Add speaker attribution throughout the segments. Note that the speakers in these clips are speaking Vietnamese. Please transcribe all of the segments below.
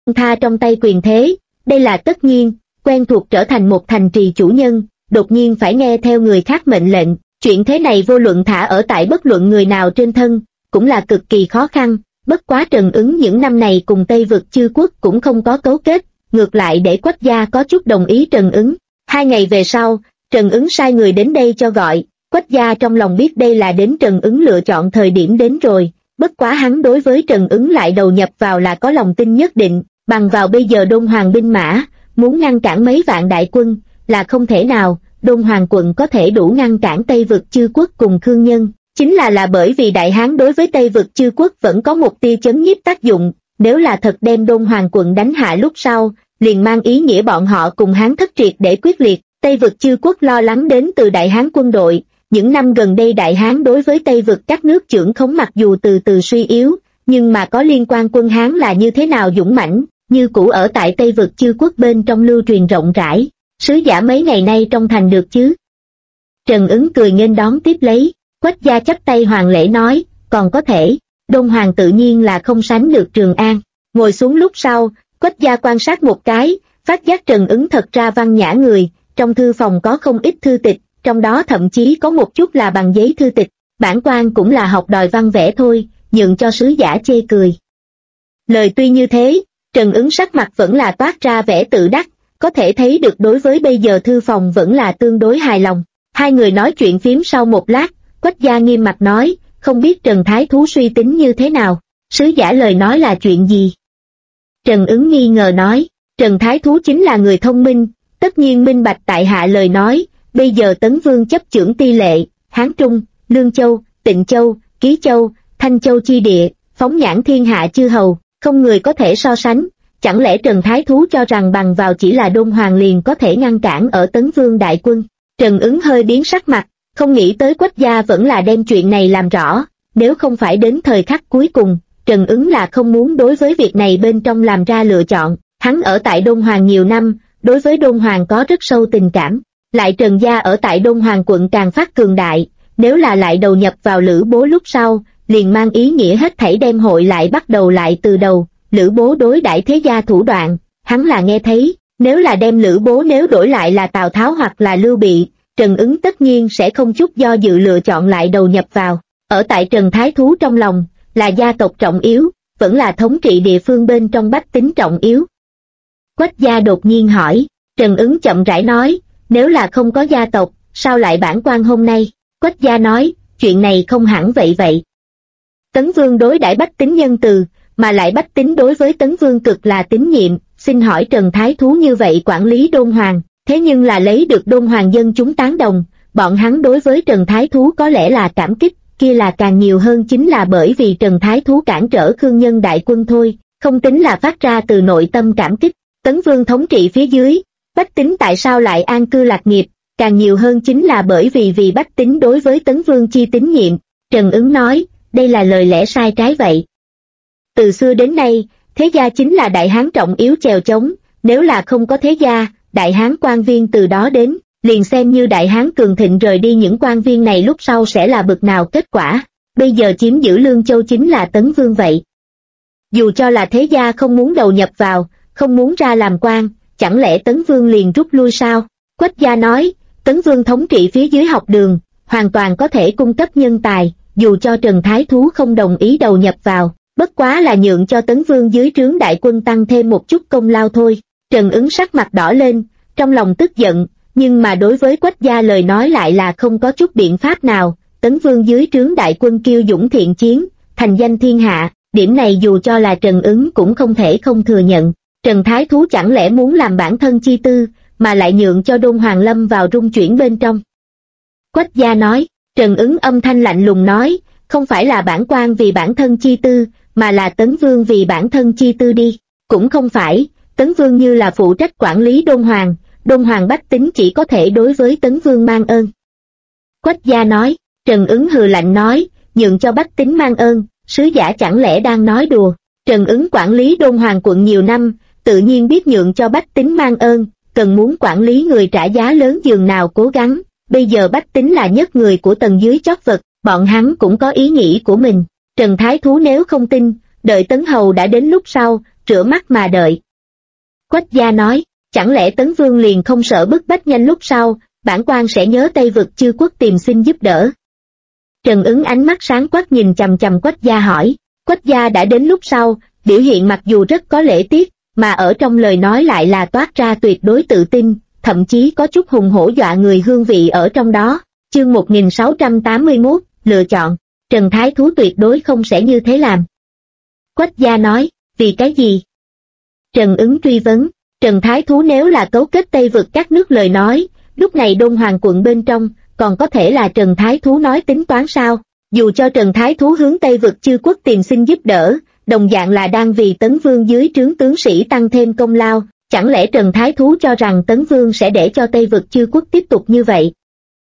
Speaker 1: tha trong tay quyền thế, đây là tất nhiên, quen thuộc trở thành một thành trì chủ nhân, đột nhiên phải nghe theo người khác mệnh lệnh, chuyện thế này vô luận thả ở tại bất luận người nào trên thân, cũng là cực kỳ khó khăn, bất quá Trần Ứng những năm này cùng Tây Vực chư quốc cũng không có cấu kết, ngược lại để Quách gia có chút đồng ý Trần Ứng. 2 ngày về sau, Trần Ứng sai người đến đây cho gọi, Quách gia trong lòng biết đây là đến Trần Ứng lựa chọn thời điểm đến rồi, bất quá hắn đối với Trần Ứng lại đầu nhập vào là có lòng tin nhất định, bằng vào bây giờ Đôn Hoàng binh mã, muốn ngăn cản mấy vạn đại quân, là không thể nào, Đôn Hoàng quận có thể đủ ngăn cản Tây Vực chư quốc cùng Khương Nhân, chính là bởi vì Đại Hán đối với Tây Vực chư quốc vẫn có một tia chấn nhiếp tác dụng, nếu là thật đem Đôn Hoàng quận đánh hạ lúc sau, liền mang ý nghĩa bọn họ cùng Hán thất triệt để quyết liệt, Tây Vực chư quốc lo lắng đến từ Đại Hán quân đội, những năm gần đây Đại Hán đối với Tây Vực các nước chưởng khống mặc dù từ từ suy yếu, nhưng mà có liên quan quân Hán là như thế nào dũng mãnh, như cũ ở tại Tây Vực chư quốc bên trong lưu truyền rộng rãi, sứ giả mấy ngày nay trong thành được chứ? Trần Ứng cười nghênh đón tiếp lấy, Quách gia chắp tay hoàng lễ nói, còn có thể, Đôn Hoàng tự nhiên là không sánh được Trường An, ngồi xuống lúc sau, Quách gia quan sát một cái, phát giác Trần Ứng thật ra văn nhã người, trong thư phòng có không ít thư tịch, trong đó thậm chí có một chút là bằng giấy thư tịch, bản quan cũng là học đòi văn vẽ thôi, nhượng cho sứ giả chê cười. Lời tuy như thế, Trần Ứng sắc mặt vẫn là toát ra vẻ tự đắc, có thể thấy được đối với bây giờ thư phòng vẫn là tương đối hài lòng. Hai người nói chuyện phím sau một lát, Quách gia nghiêm mặt nói, không biết Trần Thái Thú suy tính như thế nào, sứ giả lời nói là chuyện gì? Trần Ứng nghi ngờ nói, Trần Thái Thú chính là người thông minh, tất nhiên minh bạch tại hạ lời nói, bây giờ Tấn Vương chấp chưởng Ti Lệ, Hán Trung, Lương Châu, Tịnh Châu, Ký Châu, Thanh Châu chi địa, phóng nhãn thiên hạ chư hầu, không người có thể so sánh, chẳng lẽ Trần Thái Thú cho rằng bằng vào chỉ là Đôn Hoàng liền có thể ngăn cản ở Tấn Vương đại quân? Trần Ứng hơi biến sắc mặt, không nghĩ tới Quách gia vẫn là đem chuyện này làm rõ, nếu không phải đến thời khắc cuối cùng, Trần Ứng là không muốn đối với việc này bên trong làm ra lựa chọn, hắn ở tại Đôn Hoàng nhiều năm, đối với Đôn Hoàng có rất sâu tình cảm, lại Trần gia ở tại Đôn Hoàng quận càng phát cường đại, nếu là lại đầu nhập vào Lữ Bố lúc sau, liền mang ý nghĩa hết thảy đem hội lại bắt đầu lại từ đầu, Lữ Bố đối đãi thế gia thủ đoạn, hắn là nghe thấy, nếu là đem Lữ Bố nếu đổi lại là Tào Tháo hoặc là Lưu Bị, Trần Ứng tất nhiên sẽ không chút do dự lựa chọn lại đầu nhập vào, ở tại Trần Thái Thú trong lòng, là gia tộc trọng yếu, vẫn là thống trị địa phương bên trong bách tính trọng yếu. Quách gia đột nhiên hỏi, Trần Ứng chậm rãi nói, nếu là không có gia tộc, sao lại bản quan hôm nay? Quách gia nói, chuyện này không hẳn vậy. Tấn Vương đối đãi bách tính nhân từ, mà lại bách tính đối với Tấn Vương cực là tín nhiệm, xin hỏi Trần Thái Thú như vậy quản lý Đôn Hoàng, thế nhưng là lấy được Đôn Hoàng dân chúng tán đồng, bọn hắn đối với Trần Thái Thú có lẽ là cảm kích, kia là càng nhiều hơn chính là bởi vì Trần Thái Thú cản trở Khương Nhân đại quân thôi, không tính là phát ra từ nội tâm cảm kích. Tấn Vương thống trị phía dưới, bách tính tại sao lại an cư lạc nghiệp, càng nhiều hơn chính là bởi vì bách tính đối với Tấn Vương chi tín nhiệm. Trần Ứng nói, đây là lời lẽ sai trái vậy. Từ xưa đến nay, thế gia chính là Đại Hán trọng yếu chèo chống, nếu là không có thế gia, Đại Hán quan viên từ đó đến, liền xem như Đại Hán cường thịnh rời đi những quan viên này lúc sau sẽ là bực nào kết quả, bây giờ chiếm giữ Lương Châu chính là Tấn Vương vậy. Dù cho là thế gia không muốn đầu nhập vào, không muốn ra làm quan, chẳng lẽ Tấn Vương liền rút lui sao? Quách gia nói, Tấn Vương thống trị phía dưới học đường, hoàn toàn có thể cung cấp nhân tài, dù cho Trần Thái Thú không đồng ý đầu nhập vào, bất quá là nhượng cho Tấn Vương dưới trướng đại quân tăng thêm một chút công lao thôi. Trần Ứng sắc mặt đỏ lên, trong lòng tức giận, nhưng mà đối với Quách gia lời nói lại là không có chút biện pháp nào. Tấn Vương dưới trướng đại quân kiêu dũng thiện chiến, thành danh thiên hạ, điểm này dù cho là Trần Ứng cũng không thể không thừa nhận. Trần Thái Thú chẳng lẽ muốn làm bản thân chi tư, mà lại nhượng cho Đôn Hoàng lâm vào rung chuyển bên trong? Quách gia nói. Trần Ứng âm thanh lạnh lùng nói, không phải là bản quan vì bản thân chi tư, mà là Tấn Vương vì bản thân chi tư đi. Cũng không phải, Tấn Vương như là phụ trách quản lý Đôn Hoàng bách tính chỉ có thể đối với Tấn Vương mang ơn. Quách gia nói. Trần Ứng hừ lạnh nói, nhượng cho bách tính mang ơn, sứ giả chẳng lẽ đang nói đùa? Trần Ứng quản lý Đôn Hoàng quận nhiều năm, tự nhiên biết nhượng cho bách tính mang ơn, cần muốn quản lý người trả giá lớn dường nào cố gắng. Bây giờ bách tính là nhất người của tầng dưới chót vật, bọn hắn cũng có ý nghĩ của mình. Trần Thái Thú nếu không tin, đợi Tấn Hầu đã đến lúc sau, rửa mắt mà đợi. Quách gia nói, chẳng lẽ Tấn Vương liền không sợ bức bách nhanh lúc sau, bản quan sẽ nhớ Tây Vực chư quốc tìm xin giúp đỡ. Trần Ứng ánh mắt sáng quắc nhìn chằm chằm Quách gia hỏi, Quách gia đã đến lúc sau, biểu hiện mặc dù rất có lễ tiết, mà ở trong lời nói lại là toát ra tuyệt đối tự tin, thậm chí có chút hùng hổ dọa người hương vị ở trong đó. Chương 1681, lựa chọn, Trần Thái Thú tuyệt đối không sẽ như thế làm. Quách gia nói, vì cái gì? Trần Ứng truy vấn, Trần Thái Thú nếu là cấu kết Tây Vực các nước lời nói, lúc này Đôn Hoàng quận bên trong, còn có thể là Trần Thái Thú nói tính toán sao? Dù cho Trần Thái Thú hướng Tây Vực chư quốc tìm xin giúp đỡ, đồng dạng là đang vì Tấn Vương dưới trướng tướng sĩ tăng thêm công lao, chẳng lẽ Trần Thái Thú cho rằng Tấn Vương sẽ để cho Tây Vực chư quốc tiếp tục như vậy?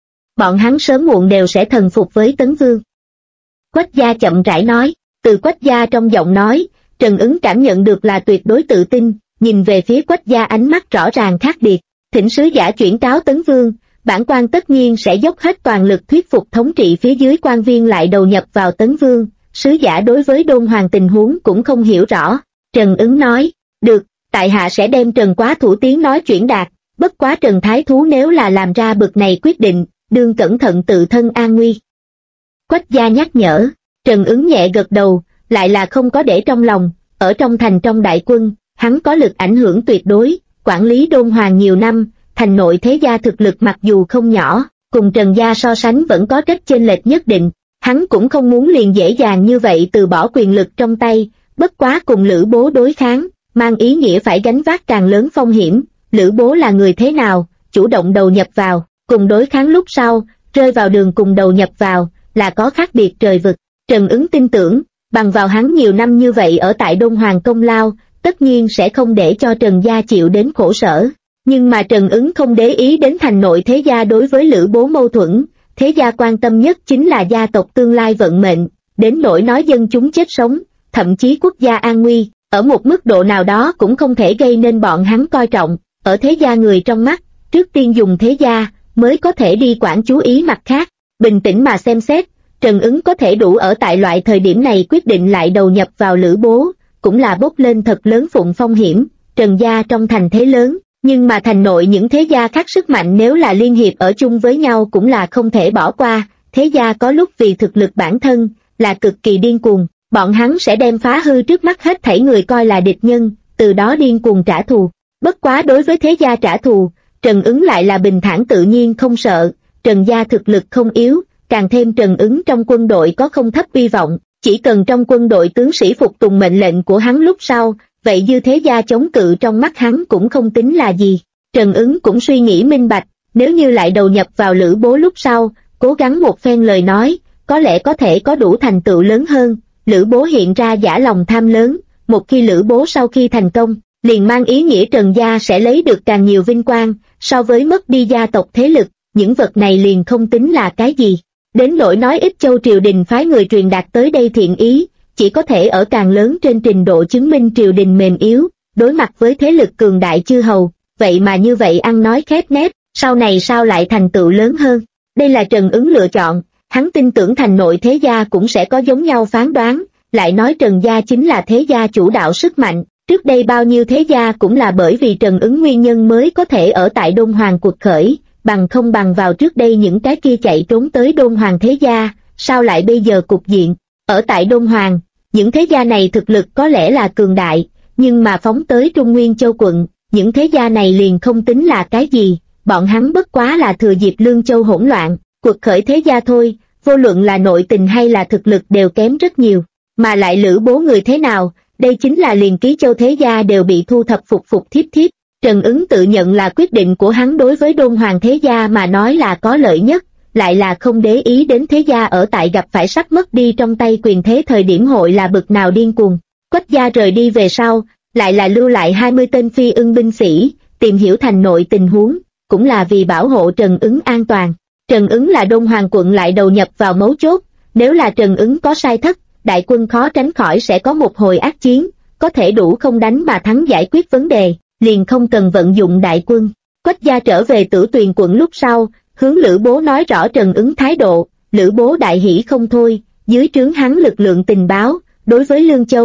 Speaker 1: Bọn hắn sớm muộn đều sẽ thần phục với Tấn Vương. Quách gia chậm rãi nói, từ Quách gia trong giọng nói, Trần Ứng cảm nhận được là tuyệt đối tự tin, nhìn về phía Quách gia ánh mắt rõ ràng khác biệt, thỉnh sứ giả chuyển cáo Tấn Vương, bản quan tất nhiên sẽ dốc hết toàn lực thuyết phục thống trị phía dưới quan viên lại đầu nhập vào Tấn Vương. Sứ giả đối với Đôn Hoàng tình huống cũng không hiểu rõ. Trần Ứng nói, được, tại hạ sẽ đem Trần Quá Thủ tiếng nói chuyển đạt, bất quá Trần Thái Thú nếu là làm ra bực này quyết định, đương cẩn thận tự thân an nguy. Quách gia nhắc nhở, Trần Ứng nhẹ gật đầu, lại là không có để trong lòng, ở trong thành trong đại quân, hắn có lực ảnh hưởng tuyệt đối, quản lý Đôn Hoàng nhiều năm, thành nội thế gia thực lực mặc dù không nhỏ, cùng Trần gia so sánh vẫn có rất chênh lệch nhất định. Hắn cũng không muốn liền dễ dàng như vậy từ bỏ quyền lực trong tay, bất quá cùng Lữ Bố đối kháng, mang ý nghĩa phải gánh vác càng lớn phong hiểm. Lữ Bố là người thế nào, chủ động đầu nhập vào, cùng đối kháng lúc sau, rơi vào đường cùng đầu nhập vào, là có khác biệt trời vực. Trần Ứng tin tưởng, bằng vào hắn nhiều năm như vậy ở tại Đôn Hoàng công lao, tất nhiên sẽ không để cho Trần gia chịu đến khổ sở. Nhưng mà Trần Ứng không để ý đến thành nội thế gia đối với Lữ Bố mâu thuẫn. Thế gia quan tâm nhất chính là gia tộc tương lai vận mệnh, đến nỗi nói dân chúng chết sống, thậm chí quốc gia an nguy, ở một mức độ nào đó cũng không thể gây nên bọn hắn coi trọng, ở thế gia người trong mắt, trước tiên dùng thế gia, mới có thể đi quản chú ý mặt khác, bình tĩnh mà xem xét, Trần Ứng có thể đủ ở tại loại thời điểm này quyết định lại đầu nhập vào Lữ Bố, cũng là bốc lên thật lớn phụng phong hiểm. Trần gia trong thành thế lớn, nhưng mà thành nội những thế gia khác sức mạnh nếu là liên hiệp ở chung với nhau cũng là không thể bỏ qua. Thế gia có lúc vì thực lực bản thân, là cực kỳ điên cuồng, bọn hắn sẽ đem phá hư trước mắt hết thảy người coi là địch nhân, từ đó điên cuồng trả thù. Bất quá đối với thế gia trả thù, Trần Ứng lại là bình thản tự nhiên không sợ. Trần gia thực lực không yếu, càng thêm Trần Ứng trong quân đội có không thấp uy vọng, chỉ cần trong quân đội tướng sĩ phục tùng mệnh lệnh của hắn lúc sau, vậy dư thế gia chống cự trong mắt hắn cũng không tính là gì. Trần Ứng cũng suy nghĩ minh bạch, nếu như lại đầu nhập vào Lữ Bố lúc sau, cố gắng một phen lời nói, có lẽ có thể có đủ thành tựu lớn hơn. Lữ Bố hiện ra giả lòng tham lớn, một khi Lữ Bố sau khi thành công, liền mang ý nghĩa Trần gia sẽ lấy được càng nhiều vinh quang, so với mất đi gia tộc thế lực, những vật này liền không tính là cái gì. Đến nỗi nói ít châu triều đình phái người truyền đạt tới đây thiện ý, chỉ có thể ở càng lớn trên trình độ chứng minh triều đình mềm yếu, đối mặt với thế lực cường đại chư hầu, vậy mà như vậy ăn nói khép nép, sau này sao lại thành tựu lớn hơn. Đây là Trần Ứng lựa chọn, hắn tin tưởng thành nội thế gia cũng sẽ có giống nhau phán đoán, lại nói Trần gia chính là thế gia chủ đạo sức mạnh, trước đây bao nhiêu thế gia cũng là bởi vì Trần Ứng nguyên nhân mới có thể ở tại Đôn Hoàng cuộc khởi, bằng không bằng vào trước đây những cái kia chạy trốn tới Đôn Hoàng thế gia, sao lại bây giờ cục diện, ở tại Đôn Hoàng. Những thế gia này thực lực có lẽ là cường đại, nhưng mà phóng tới Trung Nguyên Châu quận, những thế gia này liền không tính là cái gì, bọn hắn bất quá là thừa dịp Lương Châu hỗn loạn, cuộc khởi thế gia thôi, vô luận là nội tình hay là thực lực đều kém rất nhiều, mà lại Lữ Bố người thế nào, đây chính là liền Ký Châu thế gia đều bị thu thập phục thiếp. Trần Ứng tự nhận là quyết định của hắn đối với Đôn Hoàng thế gia mà nói là có lợi nhất, lại là không để ý đến thế gia ở tại gặp phải sắp mất đi trong tay quyền thế thời điểm hội là bực nào điên cuồng. Quách gia rời đi về sau, lại là lưu lại 20 tên phi ưng binh sĩ, tìm hiểu thành nội tình huống, cũng là vì bảo hộ Trần Ứng an toàn. Trần Ứng là Đôn Hoàng quận lại đầu nhập vào mấu chốt, nếu là Trần Ứng có sai thất, đại quân khó tránh khỏi sẽ có một hồi ác chiến, có thể đủ không đánh mà thắng giải quyết vấn đề, liền không cần vận dụng đại quân. Quách gia trở về Tử Tuyền quận lúc sau, hướng Lữ Bố nói rõ Trần Ứng thái độ, Lữ Bố đại hỷ không thôi, dưới trướng hắn lực lượng tình báo, đối với Lương Châu,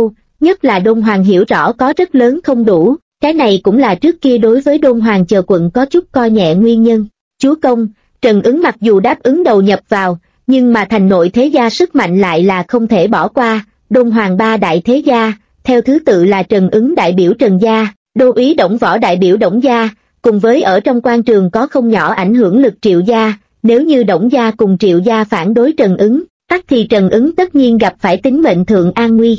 Speaker 1: nhất là Đôn Hoàng hiểu rõ có rất lớn không đủ, cái này cũng là trước kia đối với Đôn Hoàng chờ quận có chút coi nhẹ nguyên nhân. Chúa công, Trần Ứng mặc dù đáp ứng đầu nhập vào, nhưng mà thành nội thế gia sức mạnh lại là không thể bỏ qua. Đôn Hoàng ba đại thế gia, theo thứ tự là Trần Ứng đại biểu Trần gia, Đô úy Đổng Võ đại biểu Đổng gia, cùng với ở trong quan trường có không nhỏ ảnh hưởng lực Triệu gia. Nếu như Đổng gia cùng Triệu gia phản đối Trần Ứng, tắc thì Trần Ứng tất nhiên gặp phải tính mệnh thượng an nguy.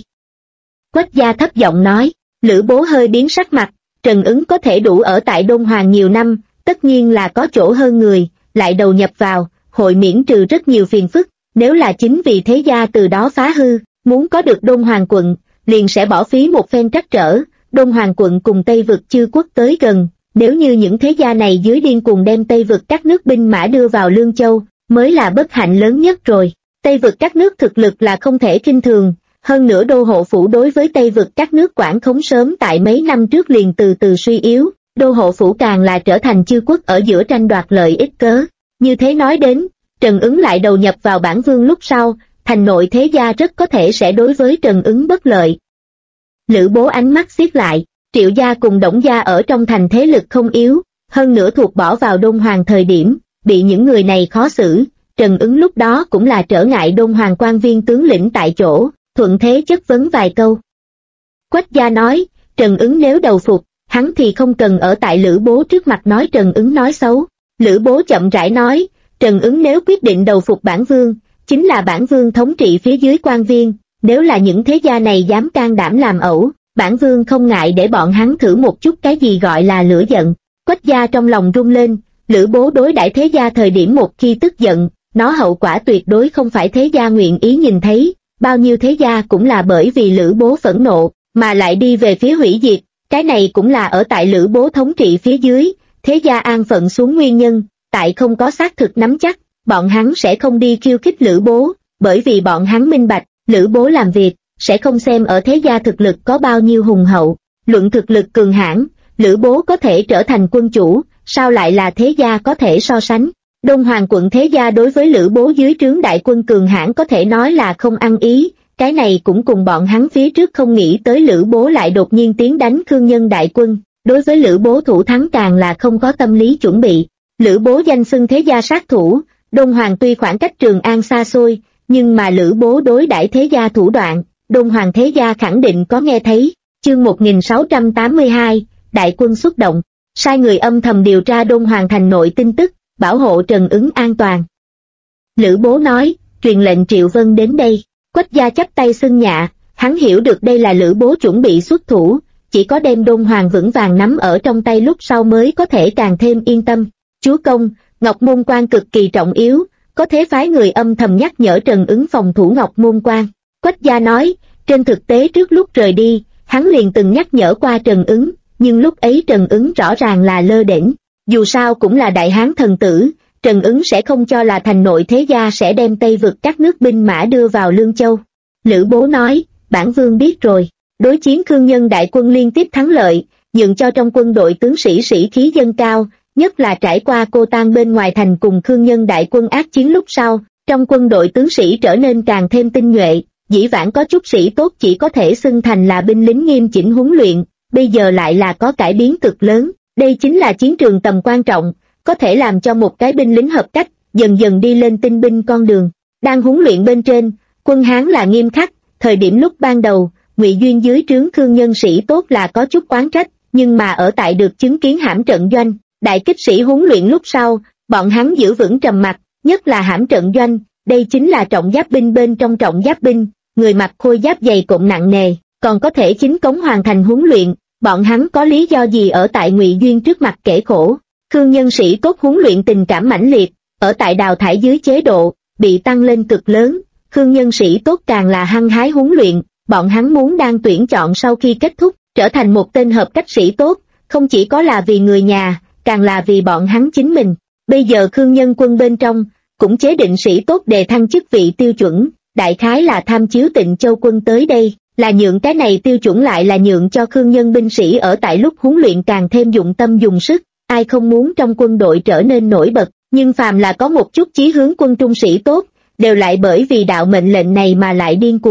Speaker 1: Quách gia thấp giọng nói. Lữ Bố hơi biến sắc mặt. Trần Ứng có thể đủ ở tại Đôn Hoàng nhiều năm, tất nhiên là có chỗ hơn người, lại đầu nhập vào, hội miễn trừ rất nhiều phiền phức. Nếu là chính vì thế gia từ đó phá hư, muốn có được Đôn Hoàng quận, liền sẽ bỏ phí một phen trắc trở. Đôn Hoàng quận cùng Tây vực chư quốc tới gần, nếu như những thế gia này dưới điên cuồng đem Tây vực các nước binh mã đưa vào Lương Châu, mới là bất hạnh lớn nhất rồi. Tây vực các nước thực lực là không thể khinh thường, hơn nữa đô hộ phủ đối với Tây vực các nước quản khống sớm tại mấy năm trước liền từ từ suy yếu, đô hộ phủ càng là trở thành chư quốc ở giữa tranh đoạt lợi ích cớ. Như thế nói đến, Trần Ứng lại đầu nhập vào bản vương lúc sau, thành nội thế gia rất có thể sẽ đối với Trần Ứng bất lợi. Lữ Bố ánh mắt xiết lại, Triệu gia cùng Đổng gia ở trong thành thế lực không yếu, hơn nữa thuộc bỏ vào Đôn Hoàng thời điểm, bị những người này khó xử, Trần Ứng lúc đó cũng là trở ngại Đôn Hoàng quan viên tướng lĩnh tại chỗ, thuận thế chất vấn vài câu. Quách gia nói, Trần Ứng nếu đầu phục, hắn thì không cần ở tại Lữ Bố trước mặt nói Trần Ứng nói xấu. Lữ Bố chậm rãi nói, Trần Ứng nếu quyết định đầu phục bản vương, chính là bản vương thống trị phía dưới quan viên, nếu là những thế gia này dám can đảm làm ẩu, bản vương không ngại để bọn hắn thử một chút cái gì gọi là lửa giận. Quách gia trong lòng rung lên, Lữ Bố đối đãi thế gia thời điểm một khi tức giận, nó hậu quả tuyệt đối không phải thế gia nguyện ý nhìn thấy, bao nhiêu thế gia cũng là bởi vì Lữ Bố phẫn nộ, mà lại đi về phía hủy diệt, cái này cũng là ở tại Lữ Bố thống trị phía dưới, thế gia an phận xuống nguyên nhân, tại không có xác thực nắm chắc, bọn hắn sẽ không đi khiêu khích Lữ Bố, bởi vì bọn hắn minh bạch, Lữ Bố làm việc, sẽ không xem ở thế gia thực lực có bao nhiêu hùng hậu, luận thực lực cường hãn, Lữ Bố có thể trở thành quân chủ, sao lại là thế gia có thể so sánh. Đôn Hoàng quận thế gia đối với Lữ Bố dưới trướng đại quân cường hãn có thể nói là không ăn ý, cái này cũng cùng bọn hắn phía trước không nghĩ tới Lữ Bố lại đột nhiên tiến đánh Khương Nhân đại quân, đối với Lữ Bố thủ thắng càng là không có tâm lý chuẩn bị. Lữ Bố danh xưng thế gia sát thủ, Đôn Hoàng tuy khoảng cách Trường An xa xôi, nhưng mà Lữ Bố đối đãi thế gia thủ đoạn, Đôn Hoàng thế gia khẳng định có nghe thấy. Chương 1682, đại quân xuất động, sai người âm thầm điều tra Đôn Hoàng thành nội tin tức, bảo hộ Trần Ứng an toàn. Lữ Bố nói, truyền lệnh Triệu Vân đến đây. Quách gia chắp tay xưng nhạ, hắn hiểu được đây là Lữ Bố chuẩn bị xuất thủ, chỉ có đem Đôn Hoàng vững vàng nắm ở trong tay lúc sau mới có thể càng thêm yên tâm. Chúa công, Ngọc Môn Quan cực kỳ trọng yếu, có thể phái người âm thầm nhắc nhở Trần Ứng phòng thủ Ngọc Môn Quan. Quách gia nói, trên thực tế trước lúc rời đi, hắn liền từng nhắc nhở qua Trần Ứng, nhưng lúc ấy Trần Ứng rõ ràng là lơ đễnh. Dù sao cũng là đại hán thần tử, Trần Ứng sẽ không cho là thành nội thế gia sẽ đem Tây vực các nước binh mã đưa vào Lương Châu. Lữ Bố nói, bản vương biết rồi, đối chiến Khương Nhân đại quân liên tiếp thắng lợi, nhượng cho trong quân đội tướng sĩ sĩ khí dâng cao, nhất là trải qua Cô Tan bên ngoài thành cùng Khương Nhân đại quân ác chiến lúc sau, trong quân đội tướng sĩ trở nên càng thêm tinh nhuệ, dĩ vãng có chút sĩ tốt chỉ có thể xưng thành là binh lính nghiêm chỉnh huấn luyện, bây giờ lại là có cải biến cực lớn. Đây chính là chiến trường tầm quan trọng, có thể làm cho một cái binh lính hợp cách, dần dần đi lên tinh binh con đường. Đang huấn luyện bên trên, quân Hán là nghiêm khắc, thời điểm lúc ban đầu, Ngụy Duyên dưới trướng Khương Nhân sĩ tốt là có chút oán trách, nhưng mà ở tại được chứng kiến hãm trận doanh, đại kích sĩ huấn luyện lúc sau, bọn hắn giữ vững trầm mặc, nhất là hãm trận doanh, đây chính là trọng giáp binh bên trong trọng giáp binh, người mặc khôi giáp dày cộm nặng nề, còn có thể chính cống hoàn thành huấn luyện. Bọn hắn có lý do gì ở tại Ngụy Duyên trước mặt kể khổ. Khương Nhân sĩ tốt huấn luyện tình cảm mãnh liệt, ở tại đào thải dưới chế độ, bị tăng lên cực lớn. Khương Nhân sĩ tốt càng là hăng hái huấn luyện, bọn hắn muốn đang tuyển chọn sau khi kết thúc, trở thành một tên hợp cách sĩ tốt, không chỉ có là vì người nhà, càng là vì bọn hắn chính mình. Bây giờ Khương Nhân quân bên trong, cũng chế định sĩ tốt đề thăng chức vị tiêu chuẩn, đại khái là tham chiếu Tịnh Châu quân tới đây. Là nhượng cái này tiêu chuẩn lại là nhượng cho Khương Nhân binh sĩ ở tại lúc huấn luyện càng thêm dụng tâm dùng sức, ai không muốn trong quân đội trở nên nổi bật, nhưng phàm là có một chút chí hướng quân trung sĩ tốt, đều lại bởi vì đạo mệnh lệnh này mà lại điên cuồng.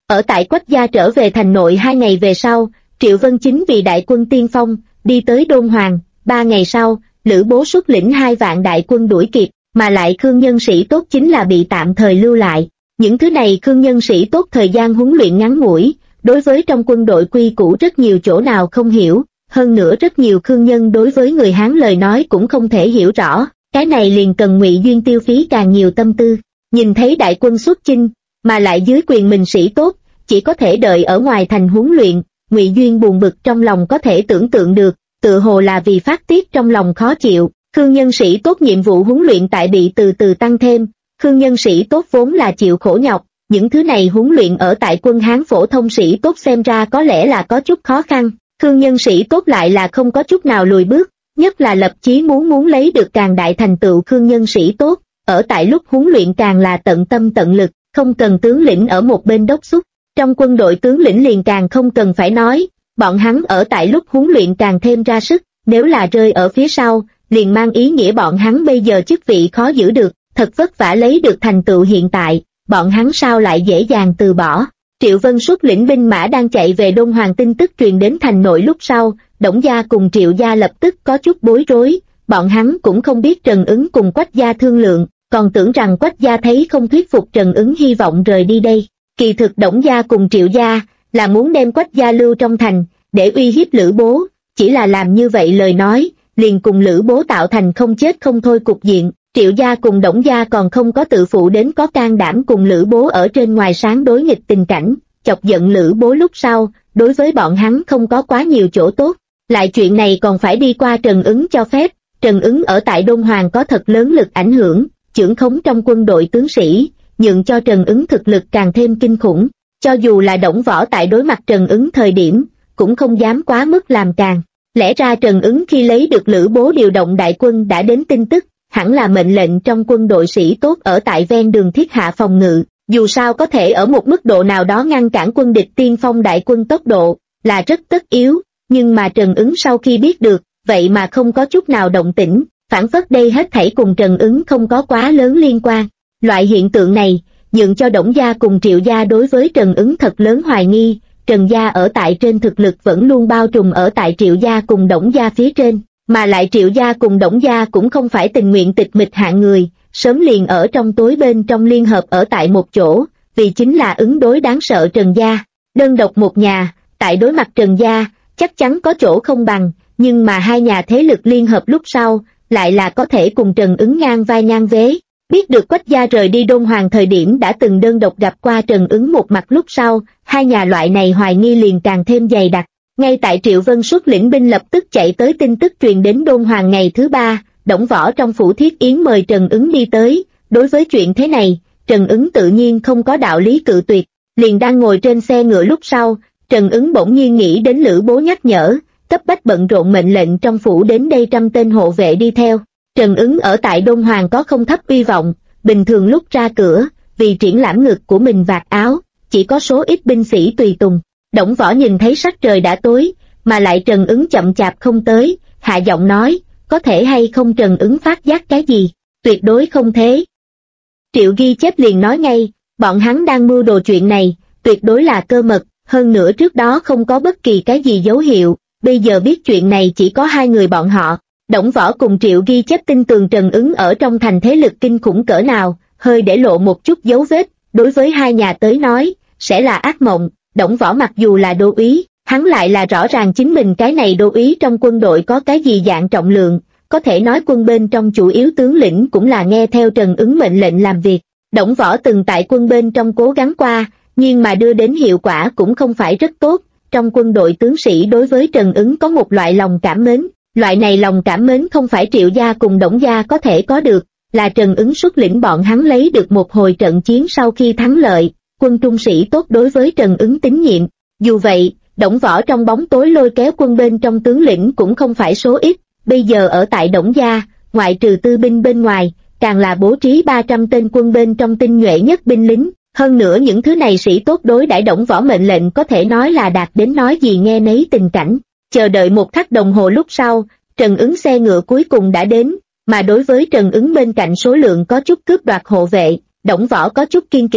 Speaker 1: Ở tại Quách gia trở về thành nội 2 ngày về sau, Triệu Vân chính vì đại quân tiên phong, đi tới Đôn Hoàng. 3 ngày sau, Lữ Bố xuất lĩnh 2 vạn đại quân đuổi kịp, mà lại Khương nhân sĩ tốt chính là bị tạm thời lưu lại. Những thứ này Khương nhân sĩ tốt thời gian huấn luyện ngắn ngủi, đối với trong quân đội quy củ rất nhiều chỗ nào không hiểu, hơn nữa rất nhiều Khương nhân đối với người Hán lời nói cũng không thể hiểu rõ, cái này liền cần Ngụy Duyên tiêu phí càng nhiều tâm tư. Nhìn thấy đại quân xuất chinh, mà lại dưới quyền mình sĩ tốt, chỉ có thể đợi ở ngoài thành huấn luyện, Ngụy Duyên buồn bực trong lòng có thể tưởng tượng được, tựa hồ là vì phát tiết trong lòng khó chịu. Khương nhân sĩ tốt nhiệm vụ huấn luyện tại bị từ từ tăng thêm, Khương nhân sĩ tốt vốn là chịu khổ nhọc, những thứ này huấn luyện ở tại quân Hán phổ thông sĩ tốt xem ra có lẽ là có chút khó khăn, Khương nhân sĩ tốt lại là không có chút nào lùi bước, nhất là lập chí muốn lấy được càng đại thành tựu Khương nhân sĩ tốt, ở tại lúc huấn luyện càng là tận tâm tận lực, không cần tướng lĩnh ở một bên đốc thúc. Trong quân đội tướng lĩnh liền càng không cần phải nói, bọn hắn ở tại lúc huấn luyện càng thêm ra sức, nếu là rơi ở phía sau, liền mang ý nghĩa bọn hắn bây giờ chức vị khó giữ được, thật vất vả lấy được thành tựu hiện tại, bọn hắn sao lại dễ dàng từ bỏ. Triệu Vân xuất lĩnh binh mã đang chạy về Đôn Hoàng tin tức truyền đến thành nội lúc sau, Đổng gia cùng Triệu gia lập tức có chút bối rối, bọn hắn cũng không biết Trần Ứng cùng Quách gia thương lượng, còn tưởng rằng Quách gia thấy không thuyết phục Trần Ứng hy vọng rời đi đây. Kỳ thực Đổng gia cùng Triệu gia là muốn đem Quách gia lưu trong thành, để uy hiếp Lữ Bố, chỉ là làm như vậy lời nói, liền cùng Lữ Bố tạo thành không chết không thôi cục diện. Triệu gia cùng Đổng gia còn không có tự phụ đến có can đảm cùng Lữ Bố ở trên ngoài sáng đối nghịch tình cảnh, chọc giận Lữ Bố lúc sau, đối với bọn hắn không có quá nhiều chỗ tốt. Lại chuyện này còn phải đi qua Trần Ứng cho phép, Trần Ứng ở tại Đôn Hoàng có thật lớn lực ảnh hưởng, chưởng khống trong quân đội tướng sĩ, nhượng cho Trần Ứng thực lực càng thêm kinh khủng. Cho dù là Đổng Võ tại đối mặt Trần Ứng thời điểm, cũng không dám quá mức làm càng. Lẽ ra Trần Ứng khi lấy được Lữ Bố điều động đại quân đã đến tin tức, hẳn là mệnh lệnh trong quân đội sĩ tốt ở tại ven đường thiết hạ phòng ngự, dù sao có thể ở một mức độ nào đó ngăn cản quân địch tiên phong đại quân tốc độ, là rất tất yếu, nhưng mà Trần Ứng sau khi biết được, vậy mà không có chút nào động tĩnh, phản phất đây hết thảy cùng Trần Ứng không có quá lớn liên quan. Loại hiện tượng này, nhượng cho Đổng gia cùng Triệu gia đối với Trần Ứng thật lớn hoài nghi, Trần gia ở tại trên thực lực vẫn luôn bao trùm ở tại Triệu gia cùng Đổng gia phía trên. Mà lại Triệu gia cùng Đổng gia cũng không phải tình nguyện tịch mịch hạng người, sớm liền ở trong tối bên trong liên hợp ở tại một chỗ, vì chính là ứng đối đáng sợ Trần gia. Đơn độc một nhà, tại đối mặt Trần gia, chắc chắn có chỗ không bằng, nhưng mà hai nhà thế lực liên hợp lúc sau, lại là có thể cùng Trần Ứng ngang vai ngang vế. Biết được Quách gia rời đi Đôn Hoàng thời điểm đã từng đơn độc gặp qua Trần Ứng một mặt lúc sau, hai nhà loại này hoài nghi liền càng thêm dày đặc. Ngay tại Triệu Vân xuất lĩnh binh lập tức chạy tới tin tức truyền đến Đôn Hoàng ngày thứ 3, Đổng Võ trong phủ Thiết Yến mời Trần Ứng đi tới. Đối với chuyện thế này, Trần Ứng tự nhiên không có đạo lý cự tuyệt, liền đang ngồi trên xe ngựa lúc sau, Trần Ứng bỗng nhiên nghĩ đến Lữ Bố nhắc nhở, cấp bách bận rộn mệnh lệnh trong phủ đến đây 100 tên hộ vệ đi theo. Trần Ứng ở tại Đôn Hoàng có không thấp uy vọng, bình thường lúc ra cửa, vì triển lãm ngực của mình vạt áo, chỉ có số ít binh sĩ tùy tùng. Đổng Võ nhìn thấy sắc trời đã tối, mà lại Trần Ứng chậm chạp không tới, hạ giọng nói, có thể hay không Trần Ứng phát giác cái gì, tuyệt đối không thế. Triệu ghi chép liền nói ngay, bọn hắn đang mưu đồ chuyện này, tuyệt đối là cơ mật, hơn nữa trước đó không có bất kỳ cái gì dấu hiệu, bây giờ biết chuyện này chỉ có hai người bọn họ. Đổng Võ cùng Triệu ghi chép tin tường Trần Ứng ở trong thành thế lực kinh khủng cỡ nào, hơi để lộ một chút dấu vết, đối với hai nhà tới nói, sẽ là ác mộng. Đổng Võ mặc dù là đô úy, hắn lại là rõ ràng chính mình cái này đô úy trong quân đội có cái gì dạng trọng lượng, có thể nói quân bên trong chủ yếu tướng lĩnh cũng là nghe theo Trần Ứng mệnh lệnh làm việc. Đổng Võ từng tại quân bên trong cố gắng qua, nhưng mà đưa đến hiệu quả cũng không phải rất tốt, trong quân đội tướng sĩ đối với Trần Ứng có một loại lòng cảm mến, loại này lòng cảm mến không phải Triệu gia cùng Đổng gia có thể có được, là Trần Ứng xuất lĩnh bọn hắn lấy được một hồi trận chiến sau khi thắng lợi. Quân trung sĩ tốt đối với Trần Ứng tín nhiệm. Dù vậy, Đổng Võ trong bóng tối lôi kéo quân bên trong tướng lĩnh cũng không phải số ít, bây giờ ở tại Đổng gia, ngoại trừ tư binh bên ngoài, càng là bố trí 300 tên quân bên trong tinh nhuệ nhất binh lính, hơn nữa những thứ này sĩ tốt đối đãi Đổng Võ mệnh lệnh có thể nói là đạt đến nói gì nghe nấy tình cảnh. Chờ đợi một khắc đồng hồ lúc sau, Trần Ứng xe ngựa cuối cùng đã đến, mà đối với Trần Ứng bên cạnh số lượng có chút cướp đoạt hộ vệ, Đổng Võ có chút kiên kỵ.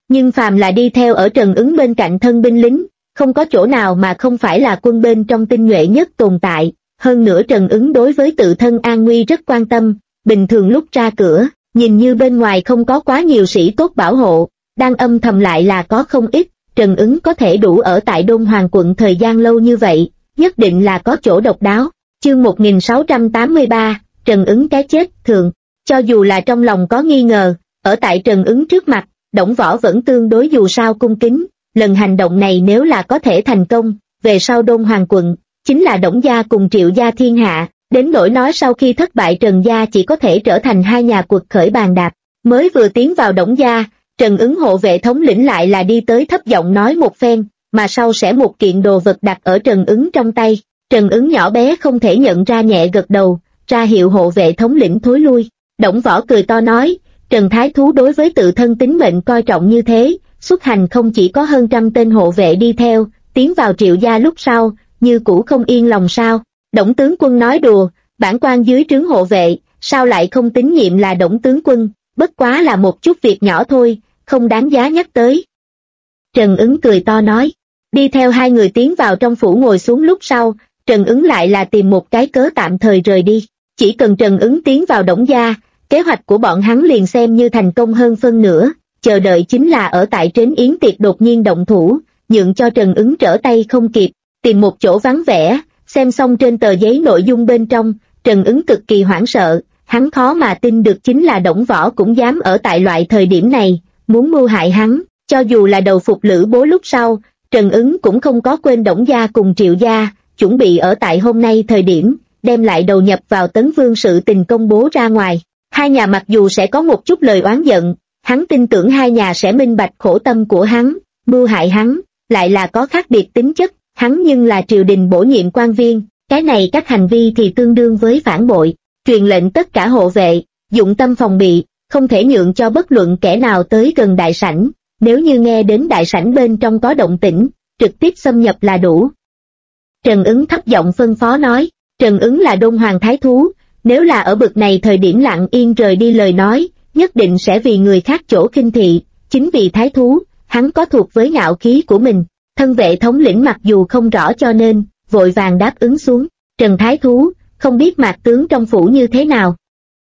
Speaker 1: Nhưng phàm là đi theo ở Trần Ứng bên cạnh thân binh lính, không có chỗ nào mà không phải là quân bên trong tinh nhuệ nhất tồn tại. Hơn nữa Trần Ứng đối với tự thân an nguy rất quan tâm, bình thường lúc ra cửa, nhìn như bên ngoài không có quá nhiều sĩ tốt bảo hộ, đang âm thầm lại là có không ít. Trần Ứng có thể đủ ở tại Đôn Hoàng quận thời gian lâu như vậy, nhất định là có chỗ độc đáo. Chương 1683, Trần Ứng cái chết. Thường, cho dù là trong lòng có nghi ngờ, ở tại Trần Ứng trước mặt, Đổng Võ vẫn tương đối dù sao cung kính. Lần hành động này nếu là có thể thành công, về sau Đôn Hoàng quận, chính là Đổng gia cùng Triệu gia thiên hạ, đến nỗi nói sau khi thất bại Trần gia chỉ có thể trở thành hai nhà quật khởi bàn đạp. Mới vừa tiến vào Đổng gia, Trần Ứng hộ vệ thống lĩnh lại là đi tới thấp giọng nói một phen, mà sau sẽ một kiện đồ vật đặt ở Trần Ứng trong tay. Trần Ứng nhỏ bé không thể nhận ra nhẹ gật đầu, ra hiệu hộ vệ thống lĩnh thối lui. Đổng Võ cười to nói, Trần Thái Thú đối với tự thân tính mệnh coi trọng như thế, xuất hành không chỉ có hơn 100 tên hộ vệ đi theo, tiến vào Triệu gia lúc sau, như cũ không yên lòng sao? Đổng tướng quân nói đùa, bản quan dưới trướng hộ vệ, sao lại không tín nhiệm là Đổng tướng quân, bất quá là một chút việc nhỏ thôi, không đáng giá nhắc tới. Trần Ứng cười to nói, đi theo hai người tiến vào trong phủ ngồi xuống lúc sau, Trần Ứng lại là tìm một cái cớ tạm thời rời đi. Chỉ cần Trần Ứng tiến vào Đổng gia, kế hoạch của bọn hắn liền xem như thành công hơn phân nửa, chờ đợi chính là ở tại trến yến tiệc đột nhiên động thủ, nhượng cho Trần Ứng trở tay không kịp, tìm một chỗ vắng vẻ, xem xong trên tờ giấy nội dung bên trong, Trần Ứng cực kỳ hoảng sợ, hắn khó mà tin được chính là Đổng Võ cũng dám ở tại loại thời điểm này, muốn mưu hại hắn. Cho dù là đầu phục Lữ Bố lúc sau, Trần Ứng cũng không có quên Đổng gia cùng Triệu gia, chuẩn bị ở tại hôm nay thời điểm, đem lại đầu nhập vào Tấn Vương sự tình công bố ra ngoài. Hai nhà mặc dù sẽ có một chút lời oán giận, hắn tin tưởng hai nhà sẽ minh bạch khổ tâm của hắn, mưu hại hắn, lại là có khác biệt tính chất, hắn nhưng là triều đình bổ nhiệm quan viên, cái này các hành vi thì tương đương với phản bội, truyền lệnh tất cả hộ vệ, dụng tâm phòng bị, không thể nhượng cho bất luận kẻ nào tới gần đại sảnh, nếu như nghe đến đại sảnh bên trong có động tĩnh, trực tiếp xâm nhập là đủ. Trần Ứng thấp giọng phân phó nói, Trần Ứng là Đôn Hoàng Thái Thú, nếu là ở bực này thời điểm lặng yên rời đi lời nói, nhất định sẽ vì người khác chỗ khinh thị, chính vì Thái Thú, hắn có thuộc với ngạo khí của mình, thân vệ thống lĩnh mặc dù không rõ cho nên, vội vàng đáp ứng xuống, Trần Thái Thú, không biết mạc tướng trong phủ như thế nào.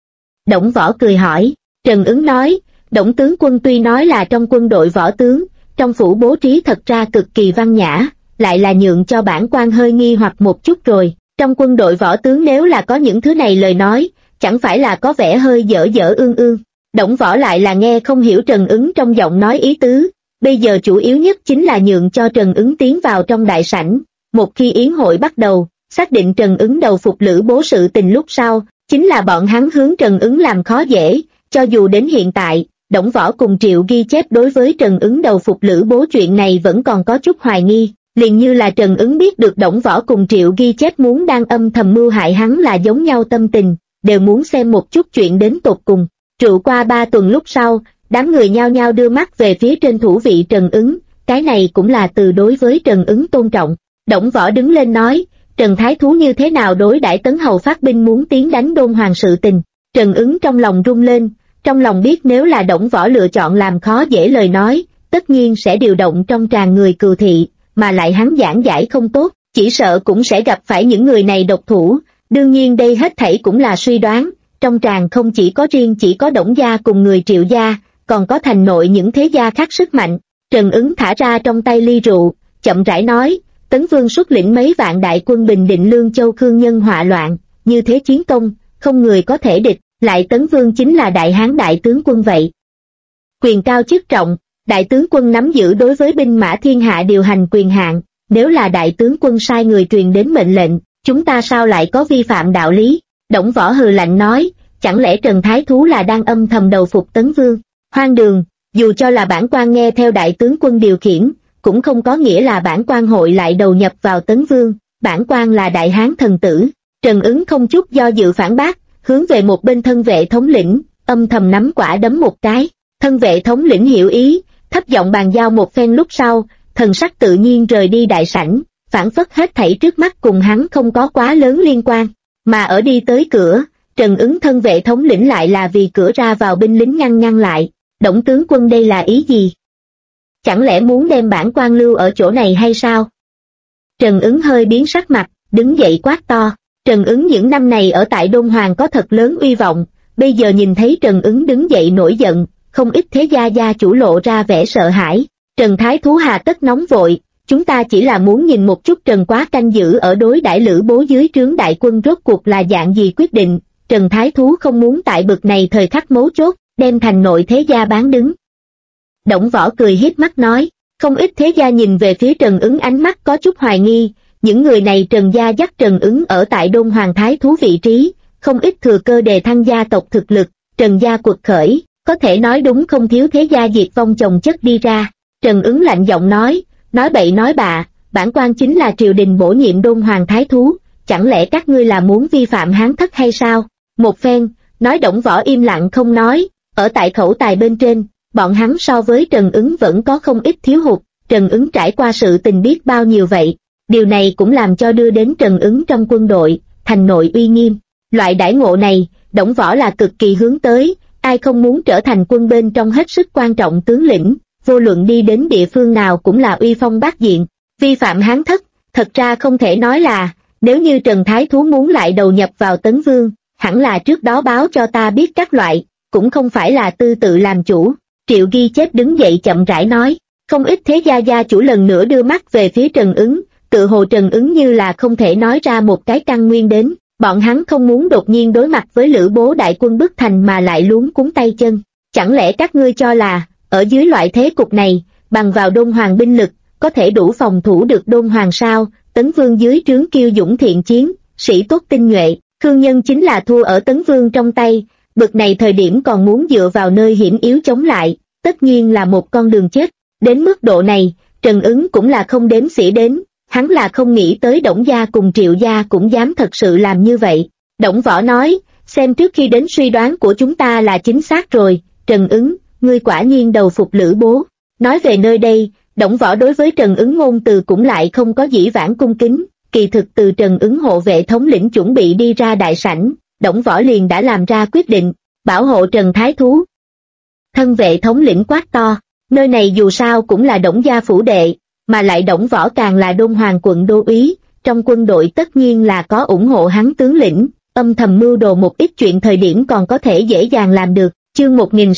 Speaker 1: Đổng Võ cười hỏi, Trần Ứng nói, Đổng tướng quân tuy nói là trong quân đội võ tướng, trong phủ bố trí thật ra cực kỳ văn nhã, lại là nhượng cho bản quan hơi nghi hoặc một chút rồi, trong quân đội võ tướng nếu là có những thứ này lời nói, chẳng phải là có vẻ hơi dở dở ương ương. Đổng Võ lại là nghe không hiểu Trần Ứng trong giọng nói ý tứ, bây giờ chủ yếu nhất chính là nhượng cho Trần Ứng tiến vào trong đại sảnh, một khi yến hội bắt đầu, xác định Trần Ứng đầu phục Lữ Bố sự tình lúc sau, chính là bọn hắn hướng Trần Ứng làm khó dễ, cho dù đến hiện tại, Đổng Võ cùng Triệu ghi chép đối với Trần Ứng đầu phục Lữ Bố chuyện này vẫn còn có chút hoài nghi, liền như là Trần Ứng biết được Đổng Võ cùng Triệu ghi chép muốn đang âm thầm mưu hại hắn là giống nhau tâm tình, đều muốn xem một chút chuyện đến tột cùng. Trụ qua 3 tuần lúc sau, đám người nhao nhao đưa mắt về phía trên thủ vị Trần Ứng, cái này cũng là từ đối với Trần Ứng tôn trọng. Đổng Võ đứng lên nói, Trần Thái Thú như thế nào đối đãi Tấn Hầu phát binh muốn tiến đánh Đôn Hoàng sự tình. Trần Ứng trong lòng rung lên, trong lòng biết nếu là Đổng Võ lựa chọn làm khó dễ lời nói, tất nhiên sẽ điều động trong tràng người cừu thị, mà lại hắn giảng giải không tốt, chỉ sợ cũng sẽ gặp phải những người này độc thủ. Đương nhiên đây hết thảy cũng là suy đoán, trong tràng không chỉ có riêng chỉ có Đổng gia cùng người Triệu gia, còn có thành nội những thế gia khác sức mạnh. Trần Ứng thả ra trong tay ly rượu, chậm rãi nói, Tấn Vương xuất lĩnh mấy vạn đại quân bình định Lương Châu Khương nhân họa loạn, như thế chiến công, không người có thể địch, lại Tấn Vương chính là đại hán đại tướng quân vậy. Quyền cao chức trọng, đại tướng quân nắm giữ đối với binh mã thiên hạ điều hành quyền hạn, nếu là đại tướng quân sai người truyền đến mệnh lệnh, chúng ta sao lại có vi phạm đạo lý? Đổng Võ hừ lạnh nói, chẳng lẽ Trần Thái Thú là đang âm thầm đầu phục Tấn Vương? Hoang đường, dù cho là bản quan nghe theo đại tướng quân điều khiển, cũng không có nghĩa là bản quan hội lại đầu nhập vào Tấn Vương, bản quan là đại hán thần tử. Trần Ứng không chút do dự phản bác, hướng về một bên thân vệ thống lĩnh, âm thầm nắm quả đấm một cái. Thân vệ thống lĩnh hiểu ý, thấp giọng bàn giao một phen lúc sau, thần sắc tự nhiên rời đi đại sảnh, phản phất hết thảy trước mắt cùng hắn không có quá lớn liên quan. Mà ở đi tới cửa, Trần Ứng thân vệ thống lĩnh lại là vì cửa ra vào binh lính ngăn lại. Đổng tướng quân đây là ý gì? chẳng lẽ muốn đem bản quan lưu ở chỗ này hay sao? Trần Ứng hơi biến sắc mặt, đứng dậy quát to. Trần Ứng những năm này ở tại Đôn Hoàng có thật lớn uy vọng, bây giờ nhìn thấy Trần Ứng đứng dậy nổi giận, không ít thế gia gia chủ lộ ra vẻ sợ hãi. Trần Thái Thú hà tất nóng vội, chúng ta chỉ là muốn nhìn một chút Trần Quá canh giữ ở đối đãi Lữ Bố dưới trướng đại quân rốt cuộc là dạng gì quyết định. Trần Thái Thú không muốn tại bực này thời khắc mấu chốt, đem thành nội thế gia bán đứng. Đổng Võ cười hiếp mắt nói, không ít thế gia nhìn về phía Trần Ứng ánh mắt có chút hoài nghi, những người này Trần gia dắt Trần Ứng ở tại Đôn Hoàng Thái Thú vị trí, không ít thừa cơ đề thăng gia tộc thực lực, Trần gia quật khởi, có thể nói đúng không thiếu thế gia diệt vong chồng chất đi ra. Trần Ứng lạnh giọng nói bậy nói bạ, bản quan chính là triều đình bổ nhiệm Đôn Hoàng Thái Thú, chẳng lẽ các ngươi là muốn vi phạm hán thất hay sao? Một phen, nói Đổng Võ im lặng không nói, ở tại khẩu tài bên trên, bọn hắn so với Trần Ứng vẫn có không ít thiếu hụt, Trần Ứng trải qua sự tình biết bao nhiêu vậy, điều này cũng làm cho đưa đến Trần Ứng trong quân đội, thành nội uy nghiêm. Loại đãi ngộ này, Đổng Võ là cực kỳ hướng tới, ai không muốn trở thành quân bên trong hết sức quan trọng tướng lĩnh, vô luận đi đến địa phương nào cũng là uy phong bát diện. Vi phạm hán thất, thật ra không thể nói là, nếu như Trần Thái Thú muốn lại đầu nhập vào Tấn Vương, hẳn là trước đó báo cho ta biết các loại, cũng không phải là tư tự làm chủ. Triệu ghi chép đứng dậy chậm rãi nói, không ít thế gia gia chủ lần nữa đưa mắt về phía Trần Ứng, tự hồ Trần Ứng như là không thể nói ra một cái căn nguyên đến, bọn hắn không muốn đột nhiên đối mặt với Lữ Bố đại quân bức thành mà lại luống cuống tay chân. Chẳng lẽ các ngươi cho là, ở dưới loại thế cục này, bằng vào Đôn Hoàng binh lực, có thể đủ phòng thủ được Đôn Hoàng sao? Tấn Vương dưới trướng kiêu dũng thiện chiến, sĩ tốt tinh nhuệ, Khương Nhân chính là thua ở Tấn Vương trong tay, bực này thời điểm còn muốn dựa vào nơi hiểm yếu chống lại, tất nhiên là một con đường chết. Đến mức độ này, Trần Ứng cũng là không đếm xỉa đến, hắn là không nghĩ tới Đổng gia cùng Triệu gia cũng dám thật sự làm như vậy. Đổng Võ nói, xem trước khi đến suy đoán của chúng ta là chính xác rồi, Trần Ứng, ngươi quả nhiên đầu phục Lữ Bố. Nói về nơi đây, Đổng Võ đối với Trần Ứng ngôn từ cũng lại không có dĩ vãng cung kính, kỳ thực từ Trần Ứng hộ vệ thống lĩnh chuẩn bị đi ra đại sảnh, Đổng Võ liền đã làm ra quyết định, bảo hộ Trần Thái Thú. Thân vệ thống lĩnh quát to, nơi này dù sao cũng là Đổng gia phủ đệ, mà lại Đổng Võ càng là Đôn Hoàng quận đô úy, trong quân đội tất nhiên là có ủng hộ hắn tướng lĩnh, âm thầm mưu đồ một ít chuyện thời điểm còn có thể dễ dàng làm được. Chương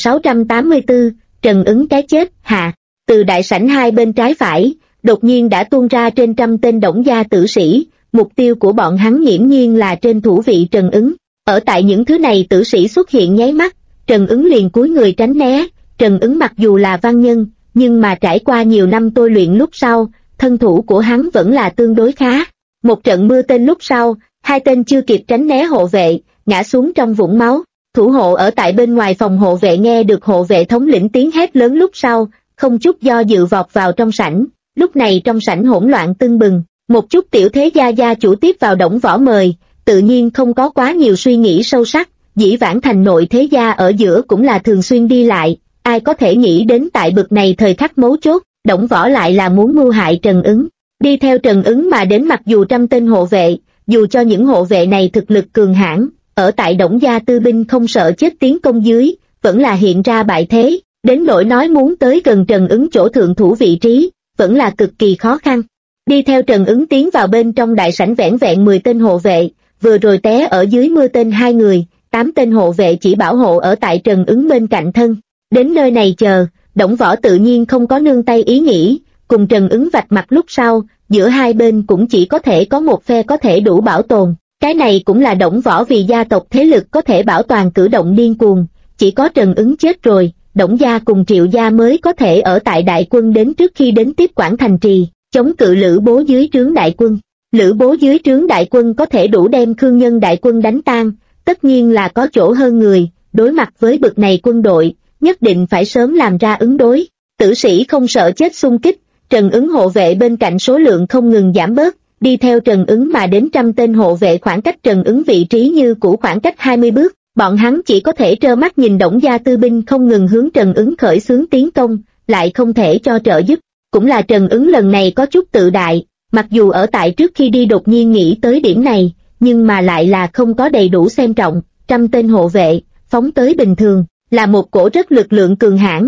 Speaker 1: 1684, Trần Ứng cái chết, hạ. Từ đại sảnh hai bên trái phải, đột nhiên đã tuôn ra trên trăm tên Đổng gia tử sĩ, mục tiêu của bọn hắn hiển nhiên là trên thủ vị Trần Ứng. Ở tại những thứ này tử sĩ xuất hiện nháy mắt, Trần Ứng liền cúi người tránh né. Trần Ứng mặc dù là văn nhân, nhưng mà trải qua nhiều năm tôi luyện lúc sau, thân thủ của hắn vẫn là tương đối khá. Một trận mưa tên lúc sau, hai tên chưa kịp tránh né hộ vệ, ngã xuống trong vũng máu. Thủ hộ ở tại bên ngoài phòng hộ vệ nghe được hộ vệ thống lĩnh tiếng hét lớn lúc sau, không chút do dự vọt vào trong sảnh. Lúc này trong sảnh hỗn loạn tưng bừng, một chút tiểu thế gia gia chủ tiếp vào Đổng Võ mời, tự nhiên không có quá nhiều suy nghĩ sâu sắc. Dĩ vãng thành nội thế gia ở giữa cũng là thường xuyên đi lại, ai có thể nghĩ đến tại bực này thời khắc mấu chốt, Đổng Võ lại là muốn mưu hại Trần Ứng. Đi theo Trần Ứng mà đến mặc dù trăm tên hộ vệ, dù cho những hộ vệ này thực lực cường hãn, ở tại Đổng gia tư binh không sợ chết tiến công dưới, vẫn là hiện ra bại thế, đến nỗi nói muốn tới gần Trần Ứng chỗ thượng thủ vị trí, vẫn là cực kỳ khó khăn. Đi theo Trần Ứng tiến vào bên trong đại sảnh vẻn vẹn 10 tên hộ vệ, vừa rồi té ở dưới mưa tên 2 người, 8 tên hộ vệ chỉ bảo hộ ở tại Trần Ứng bên cạnh thân. Đến nơi này chờ, Đổng Võ tự nhiên không có nương tay ý nghĩ, cùng Trần Ứng vạch mặt lúc sau, giữa hai bên cũng chỉ có thể có một phe có thể đủ bảo tồn. Cái này cũng là Đổng Võ vì gia tộc thế lực có thể bảo toàn cử động điên cuồng, chỉ có Trần Ứng chết rồi, Đổng gia cùng Triệu gia mới có thể ở tại đại quân đến trước khi đến tiếp quản thành trì, chống cự Lữ Bố dưới trướng đại quân. Lữ Bố dưới trướng đại quân có thể đủ đem Khương Nhân đại quân đánh tan, tất nhiên là có chỗ hơn người, đối mặt với bực này quân đội, nhất định phải sớm làm ra ứng đối. Tử sĩ không sợ chết xung kích, Trần Ứng hộ vệ bên cạnh số lượng không ngừng giảm bớt, đi theo Trần Ứng mà đến trăm tên hộ vệ khoảng cách Trần Ứng vị trí như cũ khoảng cách 20 bước, bọn hắn chỉ có thể trơ mắt nhìn Đổng gia tư binh không ngừng hướng Trần Ứng khởi xướng tiến công, lại không thể cho trợ giúp. Cũng là Trần Ứng lần này có chút tự đại, mặc dù ở tại trước khi đi đột nhiên nghĩ tới điểm này, nhưng mà lại là không có đầy đủ xem trọng, trăm tên hộ vệ, phóng tới bình thường, là một cổ rất lực lượng cường hãn,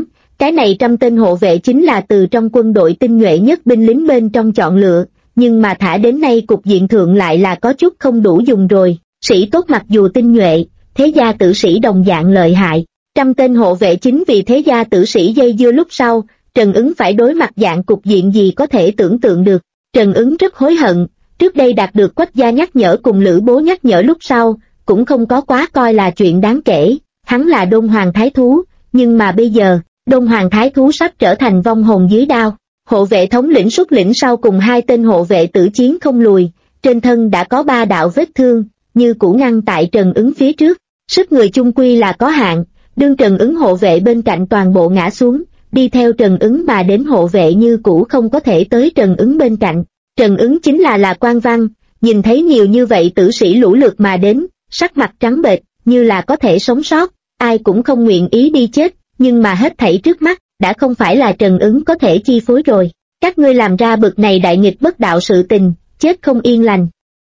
Speaker 1: Cái này 100 tên hộ vệ chính là từ trong quân đội tinh nhuệ nhất binh lính bên trong chọn lựa, nhưng mà thả đến nay cục diện thượng lại là có chút không đủ dùng rồi. Sĩ tốt mặc dù tinh nhuệ, thế gia tử sĩ đồng dạng lợi hại. 100 tên hộ vệ chính vì thế gia tử sĩ dây dưa lúc sau, Trần Ứng phải đối mặt dạng cục diện gì có thể tưởng tượng được. Trần Ứng rất hối hận, trước đây đạt được Quách gia nhắc nhở cùng Lữ Bố nhắc nhở lúc sau, cũng không có quá coi là chuyện đáng kể, hắn là Đôn Hoàng Thái Thú, nhưng mà bây giờ, Đôn Hoàng Thái Thú sắp trở thành vong hồn dưới đao. Hộ vệ thống lĩnh xuất lĩnh sau cùng 2 tên hộ vệ tử chiến không lùi, trên thân đã có 3 đạo vết thương, như cũ ngăn tại Trần Ứng phía trước. Sức người chung quy là có hạn, đương Trần Ứng hộ vệ bên cạnh toàn bộ ngã xuống, đi theo Trần Ứng mà đến hộ vệ như cũ không có thể tới Trần Ứng bên cạnh. Trần Ứng chính là Quan Văn, nhìn thấy nhiều như vậy tử sĩ lũ lượt mà đến, sắc mặt trắng bệch, như là có thể sống sót, ai cũng không nguyện ý đi chết, nhưng mà hết thảy trước mắt, đã không phải là Trần Ứng có thể chi phối rồi. Các ngươi làm ra bực này đại nghịch bất đạo sự tình, chết không yên lành.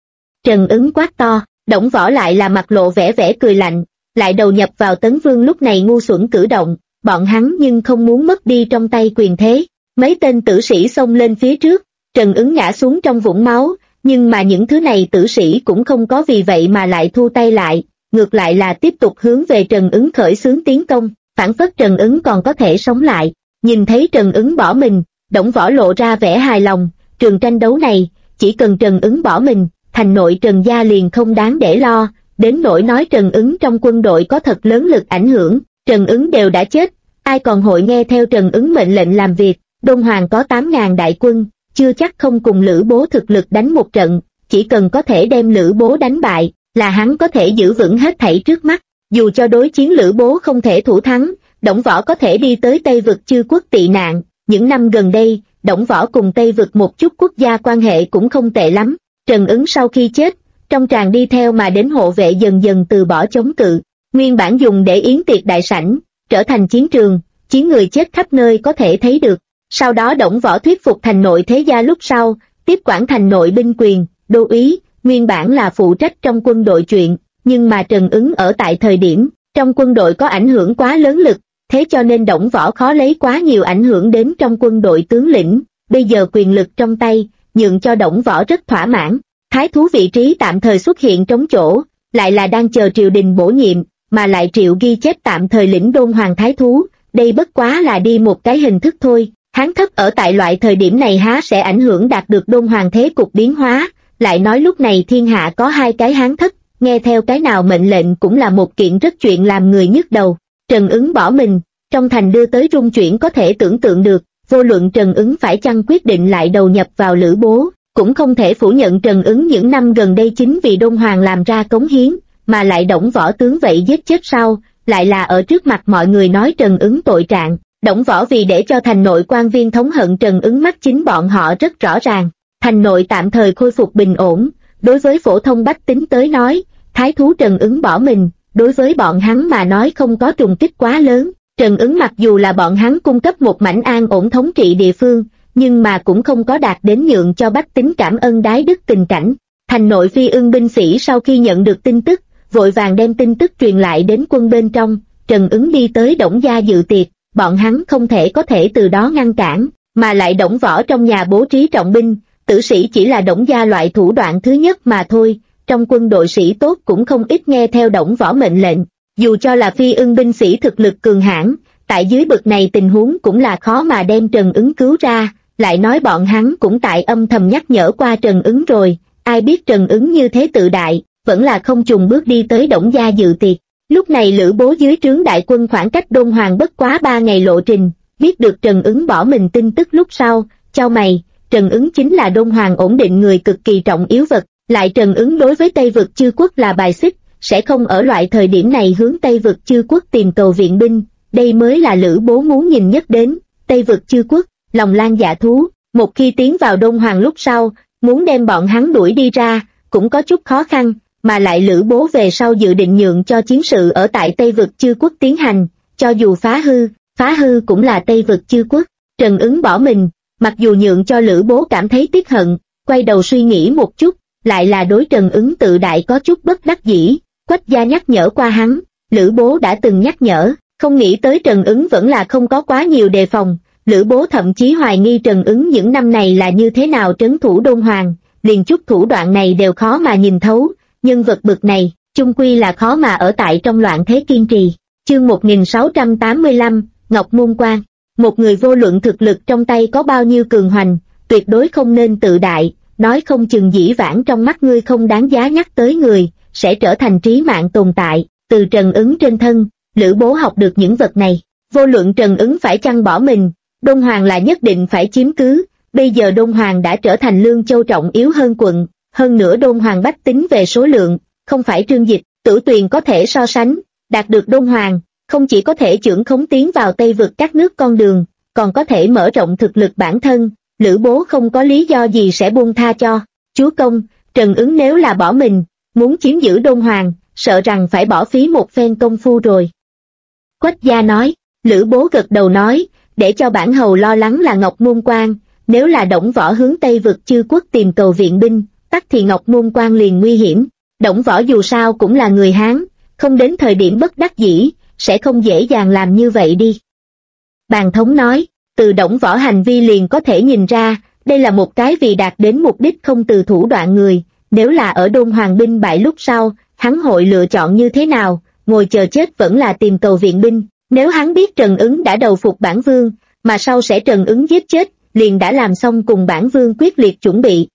Speaker 1: Trần Ứng quát to, Đổng Võ lại là mặt lộ vẻ cười lạnh, lại đầu nhập vào Tấn Vương lúc này ngu xuẩn cử động, bọn hắn nhưng không muốn mất đi trong tay quyền thế. Mấy tên tử sĩ xông lên phía trước, Trần Ứng ngã xuống trong vũng máu, nhưng mà những thứ này tử sĩ cũng không có vì vậy mà lại thu tay lại, ngược lại là tiếp tục hướng về Trần Ứng khởi xướng tiến công, phản phất Trần Ứng còn có thể sống lại. Nhìn thấy Trần Ứng bỏ mình, Đổng Võ lộ ra vẻ hài lòng, trường tranh đấu này, chỉ cần Trần Ứng bỏ mình, thành nội Trần gia liền không đáng để lo, đến nỗi nói Trần Ứng trong quân đội có thật lớn lực ảnh hưởng, Trần Ứng đều đã chết, ai còn hội nghe theo Trần Ứng mệnh lệnh làm việc. Đôn Hoàng có 8.000 đại quân, chưa chắc không cùng Lữ Bố thực lực đánh một trận, chỉ cần có thể đem Lữ Bố đánh bại, là hắn có thể giữ vững hết thảy trước mắt. Dù cho đối chiến Lữ Bố không thể thủ thắng, Đổng Võ có thể đi tới Tây Vực chư quốc tị nạn. Những năm gần đây, Đổng Võ cùng Tây Vực một chút quốc gia quan hệ cũng không tệ lắm. Trần Ứng sau khi chết, trong tràng đi theo mà đến hộ vệ dần dần từ bỏ chống cự, nguyên bản dùng để yến tiệc đại sảnh, trở thành chiến trường, chiến người chết khắp nơi có thể thấy được. Sau đó Đổng Võ thuyết phục thành nội thế gia lúc sau, tiếp quản thành nội binh quyền, đô úy, nguyên bản là phụ trách trong quân đội chuyện, nhưng mà Trần Ứng ở tại thời điểm, trong quân đội có ảnh hưởng quá lớn lực, thế cho nên Đổng Võ khó lấy quá nhiều ảnh hưởng đến trong quân đội tướng lĩnh, bây giờ quyền lực trong tay, nhượng cho Đổng Võ rất thỏa mãn. Thái thú vị trí tạm thời xuất hiện trống chỗ, lại là đang chờ triều đình bổ nhiệm, mà lại Triệu ghi chép tạm thời lĩnh Đôn Hoàng Thái thú, đây bất quá là đi một cái hình thức thôi. Hán thất ở tại loại thời điểm này há sẽ ảnh hưởng đạt được Đôn Hoàng thế cục biến hóa, lại nói lúc này thiên hạ có 2 cái Hán thất, nghe theo cái nào mệnh lệnh cũng là một kiện rất chuyện làm người nhức đầu. Trần Ứng bỏ mình, trong thành đưa tới rung chuyển có thể tưởng tượng được, vô luận Trần Ứng phải chăng quyết định lại đầu nhập vào Lữ Bố, cũng không thể phủ nhận Trần Ứng những năm gần đây chính vì Đôn Hoàng làm ra cống hiến, mà lại Đổng Võ tướng vậy giết chết sau, lại là ở trước mặt mọi người nói Trần Ứng tội trạng. Đổng Võ vì để cho thành nội quan viên thống hận Trần Ứng mắt chính bọn họ rất rõ ràng. Thành nội tạm thời khôi phục bình ổn, đối với phổ thông bách tính tới nói, thái thú Trần Ứng bỏ mình, đối với bọn hắn mà nói không có trùng kích quá lớn. Trần Ứng mặc dù là bọn hắn cung cấp một mảnh an ổn thống trị địa phương, nhưng mà cũng không có đạt đến nhượng cho bách tính cảm ơn đái đức tình cảnh. Thành nội phi ưng binh sĩ sau khi nhận được tin tức, vội vàng đem tin tức truyền lại đến quân bên trong, Trần Ứng đi tới Đổng gia dự tiệc, bọn hắn không thể từ đó ngăn cản, mà lại Đổng Võ trong nhà bố trí trọng binh, tử sĩ chỉ là Đổng gia loại thủ đoạn thứ nhất mà thôi, trong quân đội sĩ tốt cũng không ít nghe theo Đổng Võ mệnh lệnh, dù cho là phi ưng binh sĩ thực lực cường hãn, tại dưới bực này tình huống cũng là khó mà đem Trần Ứng cứu ra, lại nói bọn hắn cũng tại âm thầm nhắc nhở qua Trần Ứng rồi, ai biết Trần Ứng như thế tự đại, vẫn là không chùng bước đi tới Đổng gia dự tiệc. Lúc này Lữ Bố dưới trướng đại quân khoảng cách Đôn Hoàng bất quá 3 ngày lộ trình, biết được Trần Ứng bỏ mình tin tức lúc sau, chau mày, Trần Ứng chính là Đôn Hoàng ổn định người cực kỳ trọng yếu vật, lại Trần Ứng đối với Tây Vực chư quốc là bài xích, sẽ không ở loại thời điểm này hướng Tây Vực chư quốc tìm cầu viện binh, đây mới là Lữ Bố muốn nhìn nhất đến. Tây Vực chư quốc, lòng lan dạ thú, một khi tiến vào Đôn Hoàng lúc sau, muốn đem bọn hắn đuổi đi ra, cũng có chút khó khăn, mà lại Lữ Bố về sau dự định nhượng cho chiến sự ở tại Tây Vực chư quốc tiến hành, cho dù phá hư cũng là Tây Vực chư quốc. Trần Ứng bỏ mình, mặc dù nhượng cho Lữ Bố cảm thấy tiếc hận, quay đầu suy nghĩ một chút, lại là đối Trần Ứng tự đại có chút bất đắc dĩ. Quách gia nhắc nhở qua hắn, Lữ Bố đã từng nhắc nhở, Không nghĩ tới Trần Ứng vẫn là không có quá nhiều đề phòng, Lữ Bố thậm chí hoài nghi Trần Ứng những năm này là như thế nào trấn thủ Đôn Hoàng, liền chút thủ đoạn này đều khó mà nhìn thấu, nhân vật bực này, chung quy là khó mà ở tại trong loạn thế kiên trì. Chương 1685, Ngọc Môn Quan. Một người vô luận thực lực trong tay có bao nhiêu cường hoành, tuyệt đối không nên tự đại, nói không chừng dĩ vãng trong mắt ngươi không đáng giá nhắc tới người, sẽ trở thành trí mạng tồn tại. Từ Trần Ứng trên thân, Lữ Bố học được những vật này. Vô luận Trần Ứng phải chăng bỏ mình, Đôn Hoàng là nhất định phải chiếm cứ. Bây giờ Đôn Hoàng đã trở thành Lương Châu trọng yếu hơn quận, hơn nữa Đôn Hoàng bách tính về số lượng, không phải Trương Dịch, Tử Tuyền có thể so sánh. Đạt được Đôn Hoàng, không chỉ có thể chưởng khống tiến vào Tây vực các nước con đường, còn có thể mở rộng thực lực bản thân. Lữ Bố không có lý do gì sẽ buông tha cho. Chúa công, Trần Ứng nếu là bỏ mình, muốn chiếm giữ Đôn Hoàng, sợ rằng phải bỏ phí một phen công phu rồi. Quách gia nói. Lữ Bố gật đầu nói, để cho bản hầu lo lắng là Ngọc Môn Quan, nếu là Đổng Võ hướng Tây vực chư quốc tìm cầu viện binh, tắc thì Ngọc Môn Quan liền nguy hiểm. Đổng Võ dù sao cũng là người Hán, không đến thời điểm bất đắc dĩ, sẽ không dễ dàng làm như vậy đi. Bàn thống nói, từ Đổng Võ hành vi liền có thể nhìn ra, đây là một cái vì đạt đến mục đích không từ thủ đoạn người, nếu là ở Đôn Hoàng binh bại lúc sau, hắn hội lựa chọn như thế nào, ngồi chờ chết vẫn là tìm cầu viện binh. Nếu hắn biết Trần Ứng đã đầu phục bản vương, mà sau sẽ Trần Ứng giết chết, liền đã làm xong cùng bản vương quyết liệt chuẩn bị.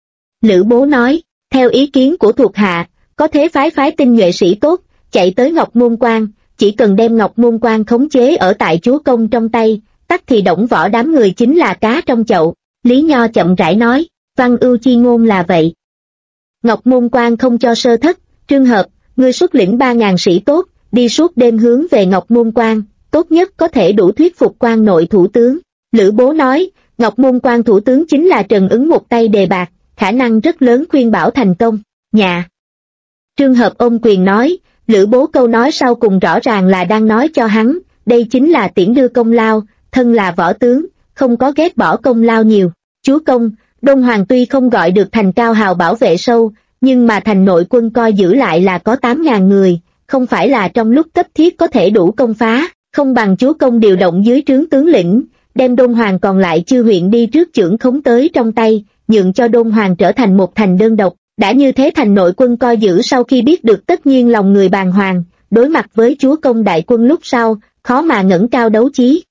Speaker 1: Lữ Bố nói, theo ý kiến của thuộc hạ, có thế phái tinh nhuệ sĩ tốt, chạy tới Ngọc Môn Quan, chỉ cần đem Ngọc Môn Quan khống chế ở tại chúa công trong tay, tắc thì Đổng Võ đám người chính là cá trong chậu. Lý Nho chậm rãi nói, văn ưu chi ngôn là vậy. Ngọc Môn Quan không cho sơ thất, Trương Hợp, ngươi xuất lĩnh 3.000 sĩ tốt, đi suốt đêm hướng về Ngọc Môn Quan, tốt nhất có thể đủ thuyết phục quan nội thủ tướng. Lữ Bố nói, Ngọc Môn Quan thủ tướng chính là Trần Ứng một tay đề bạc, khả năng rất lớn khuyên bảo thành công. Nhà. Trương Hợp ôm quyền nói, Lữ Bố câu nói sau cùng rõ ràng là đang nói cho hắn, đây chính là tiễn đưa công lao, thân là võ tướng, không có ghét bỏ công lao nhiều. Chúa công, Đôn Hoàng tuy không gọi được thành cao hào bảo vệ sâu, nhưng mà thành nội quân coi giữ lại là có 8.000 người, không phải là trong lúc cấp thiết có thể đủ công phá, không bằng chúa công điều động dưới trướng tướng lĩnh, đem Đôn Hoàng còn lại chư huyện đi trước chưởng khống tới trong tay, nhượng cho Đôn Hoàng trở thành một thành đơn độc. Đã như thế thành nội quân coi giữ sau khi biết được tất nhiên lòng người bàng hoàng, đối mặt với chúa công đại quân lúc sau, khó mà ngẩng cao đấu chí.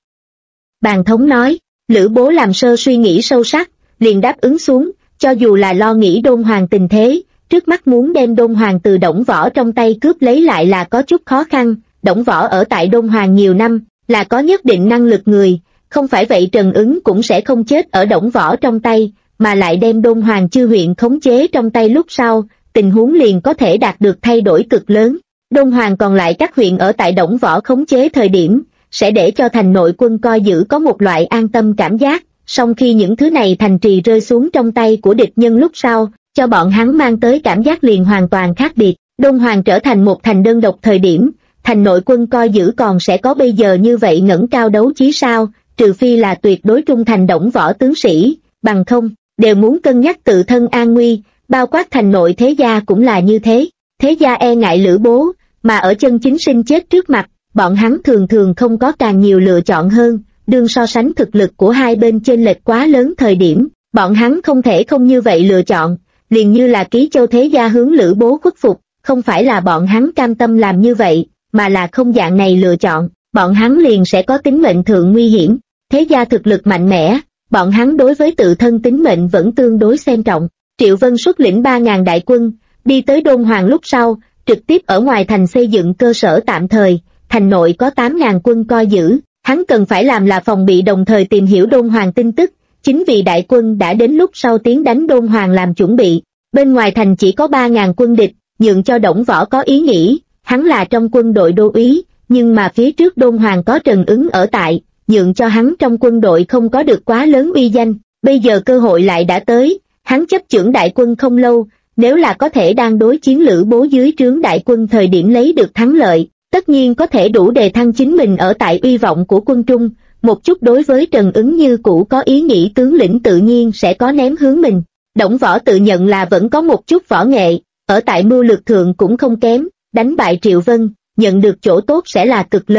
Speaker 1: Bàn thống nói, Lữ Bố làm sơ suy nghĩ sâu sắc, liền đáp ứng xuống, cho dù là lo nghĩ Đôn Hoàng tình thế, trước mắt muốn đem Đôn Hoàng từ Đổng Võ trong tay cướp lấy lại là có chút khó khăn. Đổng Võ ở tại Đôn Hoàng nhiều năm, là có nhất định năng lực người, không phải vậy Trần Ứng cũng sẽ không chết ở Đổng Võ trong tay, mà lại đem Đôn Hoàng chư huyện khống chế trong tay lúc sau, tình huống liền có thể đạt được thay đổi cực lớn. Đôn Hoàng còn lại các huyện ở tại Đổng Võ khống chế thời điểm, sẽ để cho thành nội quân coi giữ có một loại an tâm cảm giác, song khi những thứ này thành trì rơi xuống trong tay của địch nhân lúc sau, cho bọn hắn mang tới cảm giác liền hoàn toàn khác biệt. Đôn Hoàng trở thành một thành đơn độc thời điểm, thành nội quân coi giữ còn sẽ có bây giờ như vậy ngẩng cao đấu chí sao, trừ phi là tuyệt đối trung thành Đổng Võ tướng sĩ, bằng không, đều muốn cân nhắc tự thân an nguy, bao quát thành nội thế gia cũng là như thế. Thế gia e ngại Lữ Bố, mà ở chân chính sinh chết trước mặt, bọn hắn thường thường không có càng nhiều lựa chọn hơn, đương so sánh thực lực của hai bên chênh lệch quá lớn thời điểm, bọn hắn không thể không như vậy lựa chọn, liền như là Ký Châu thế gia hướng Lữ Bố khuất phục, không phải là bọn hắn cam tâm làm như vậy, mà là không dạng này lựa chọn, bọn hắn liền sẽ có tính mệnh thượng nguy hiểm. Thế gia thực lực mạnh mẽ, bọn hắn đối với tự thân tính mệnh vẫn tương đối xem trọng. Triệu Vân xuất lĩnh 3.000 đại quân, đi tới Đôn Hoàng lúc sau, trực tiếp ở ngoài thành xây dựng cơ sở tạm thời, thành nội có 8.000 quân coi giữ, hắn cần phải làm là phòng bị đồng thời tìm hiểu Đôn Hoàng tin tức, chính vì đại quân đã đến lúc sau tiến đánh Đôn Hoàng làm chuẩn bị. Bên ngoài thành chỉ có 3.000 quân địch, nhượng cho Đổng Võ có ý nghĩ, hắn là trong quân đội đô úy, nhưng mà phía trước Đôn Hoàng có Trần Ứng ở tại, nhượng cho hắn trong quân đội không có được quá lớn uy danh, bây giờ cơ hội lại đã tới, hắn chấp chưởng đại quân không lâu, nếu là có thể đang đối chiến Lữ Bố dưới trướng đại quân thời điểm lấy được thắng lợi, tất nhiên có thể đủ đề thăng chính mình ở tại uy vọng của quân Trung, một chút đối với Trần Ứng như cũ có ý nghĩ tướng lĩnh tự nhiên sẽ có ném hướng mình. Đổng Võ tự nhận là vẫn có một chút võ nghệ, ở tại mưu lược thượng cũng không kém, đánh bại Triệu Vân, nhận được chỗ tốt sẽ là cực lớn,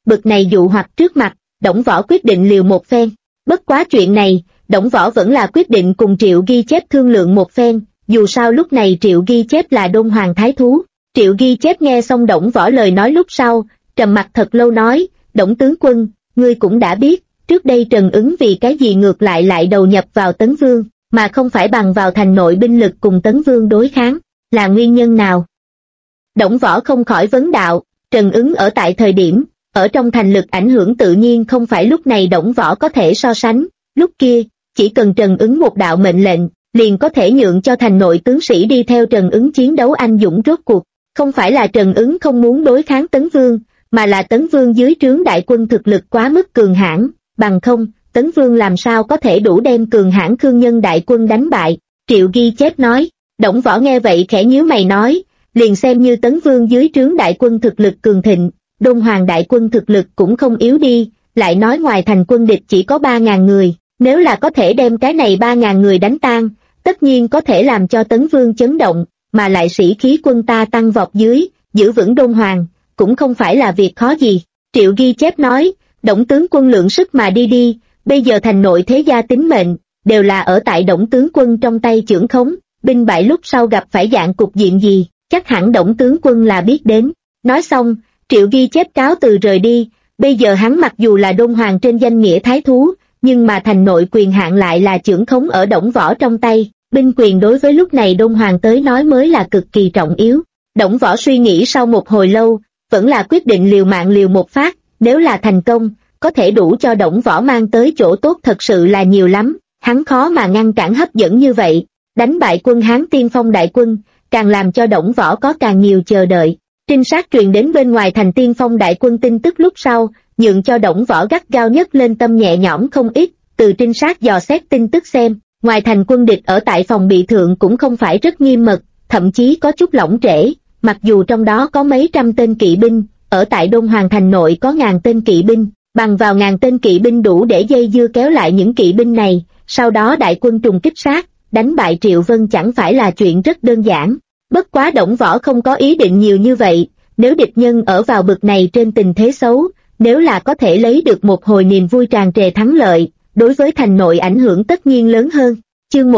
Speaker 1: bực này dụ hoặc trước mặt, Đổng Võ quyết định liều một phen. Bất quá chuyện này, Đổng Võ vẫn là quyết định cùng Triệu Ghi Chép thương lượng một phen, dù sao lúc này Triệu Ghi Chép là Đôn Hoàng Thái Thú. Triệu Ghi Chép nghe xong Đổng Võ lời nói lúc sau, trầm mặt thật lâu nói, Đổng tướng quân, ngươi cũng đã biết, trước đây Trần Ứng vì cái gì ngược lại đầu nhập vào Tấn Vương, mà không phải bằng vào thành nội binh lực cùng Tấn Vương đối kháng, là nguyên nhân nào? Đổng Võ không khỏi vấn đạo, Trần Ứng ở tại thời điểm, ở trong thành lực ảnh hưởng tự nhiên không phải lúc này Đổng Võ có thể so sánh, lúc kia, chỉ cần Trần Ứng một đạo mệnh lệnh, liền có thể nhượng cho thành nội tướng sĩ đi theo Trần Ứng chiến đấu anh dũng rốt cuộc, không phải là Trần Ứng không muốn đối kháng Tấn Vương, mà là Tấn Vương dưới trướng đại quân thực lực quá mức cường hãn, bằng không, Tấn Vương làm sao có thể đủ đem cường hãn Khương Nhân đại quân đánh bại. Triệu Ghi Chép nói. Đổng Võ nghe vậy khẽ nhíu mày nói, liền xem như Tấn Vương dưới trướng đại quân thực lực cường thịnh, Đôn Hoàng đại quân thực lực cũng không yếu đi, lại nói ngoài thành quân địch chỉ có 3.000 người, nếu là có thể đem cái này 3.000 người đánh tan, tất nhiên có thể làm cho Tấn Vương chấn động, mà lại sĩ khí quân ta tăng vọt dưới, giữ vững Đôn Hoàng, cũng không phải là việc khó gì. Triệu Ghi Chép nói, Đổng tướng quân lượng sức mà đi, bây giờ thành nội thế gia tính mệnh, đều là ở tại Đổng tướng quân trong tay chưởng khống, binh bại lúc sau gặp phải dạng cục diện gì, chắc hẳn Đổng tướng quân là biết đến. Nói xong, Triệu Ghi Chép cáo từ rời đi, bây giờ hắn mặc dù là Đôn Hoàng trên danh nghĩa thái thú, nhưng mà thành nội quyền hạn lại là chưởng khống ở Đổng Võ trong tay, binh quyền đối với lúc này Đôn Hoàng tới nói mới là cực kỳ trọng yếu. Đổng Võ suy nghĩ sau một hồi lâu, vẫn là quyết định liều mạng liều một phát, nếu là thành công, có thể đủ cho Đổng Võ mang tới chỗ tốt thật sự là nhiều lắm, hắn khó mà ngăn cản hấp dẫn như vậy, đánh bại quân Hán tiên phong đại quân, càng làm cho Đổng Võ có càng nhiều chờ đợi. Trinh sát truyền đến bên ngoài thành tiên phong đại quân tin tức lúc sau, nhượng cho Đổng Võ gắt gao nhất lên tâm nhẹ nhõm không ít, từ trinh sát dò xét tin tức xem, ngoài thành quân địch ở tại phòng bị thượng cũng không phải rất nghiêm mật, thậm chí có chút lỏng trễ, mặc dù trong đó có mấy trăm tên kỵ binh, ở tại Đôn Hoàng thành nội có 1000 tên kỵ binh, bằng vào 1000 tên kỵ binh đủ để dây dưa kéo lại những kỵ binh này, sau đó đại quân trùng kích sát, đánh bại Triệu Vân chẳng phải là chuyện rất đơn giản. Bất quá Đổng Võ không có ý định nhiều như vậy, nếu địch nhân ở vào bực này trên tình thế xấu, nếu là có thể lấy được một hồi niềm vui tràn trề thắng lợi, đối với thành nội ảnh hưởng tất nhiên lớn hơn. Chương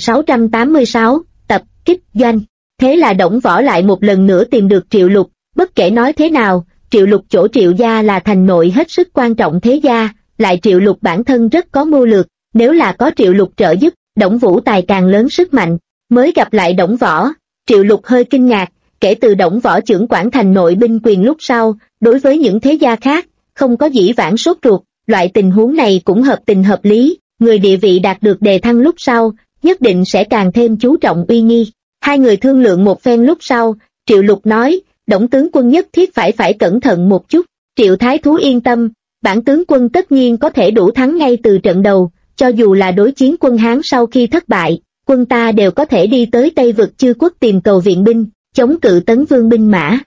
Speaker 1: 1686, tập kích doanh. Thế là Đổng Võ lại một lần nữa tìm được Triệu Lục, bất kể nói thế nào, Triệu Lục chỗ Triệu gia là thành nội hết sức quan trọng thế gia, lại Triệu Lục bản thân rất có mưu lược, nếu là có Triệu Lục trợ giúp, Đổng Vũ tài càng lớn sức mạnh. Mới gặp lại Đổng Võ, Triệu Lục hơi kinh ngạc, kể từ Đổng Võ trưởng quản thành nội binh quyền lúc sau, đối với những thế gia khác, không có dĩ vãng sốt ruột, loại tình huống này cũng hợp tình hợp lý, người địa vị đạt được đề thăng lúc sau, nhất định sẽ càng thêm chú trọng uy nghi. Hai người thương lượng một phen lúc sau, Triệu Lục nói, Đổng tướng quân nhất thiết phải cẩn thận một chút. Triệu Thái Thú yên tâm, bản tướng quân tất nhiên có thể đủ thắng ngay từ trận đầu, cho dù là đối chiến quân Hán sau khi thất bại, quân ta đều có thể đi tới Tây Vực Chư Quốc tìm cầu viện binh, chống cự Tấn Vương binh mã.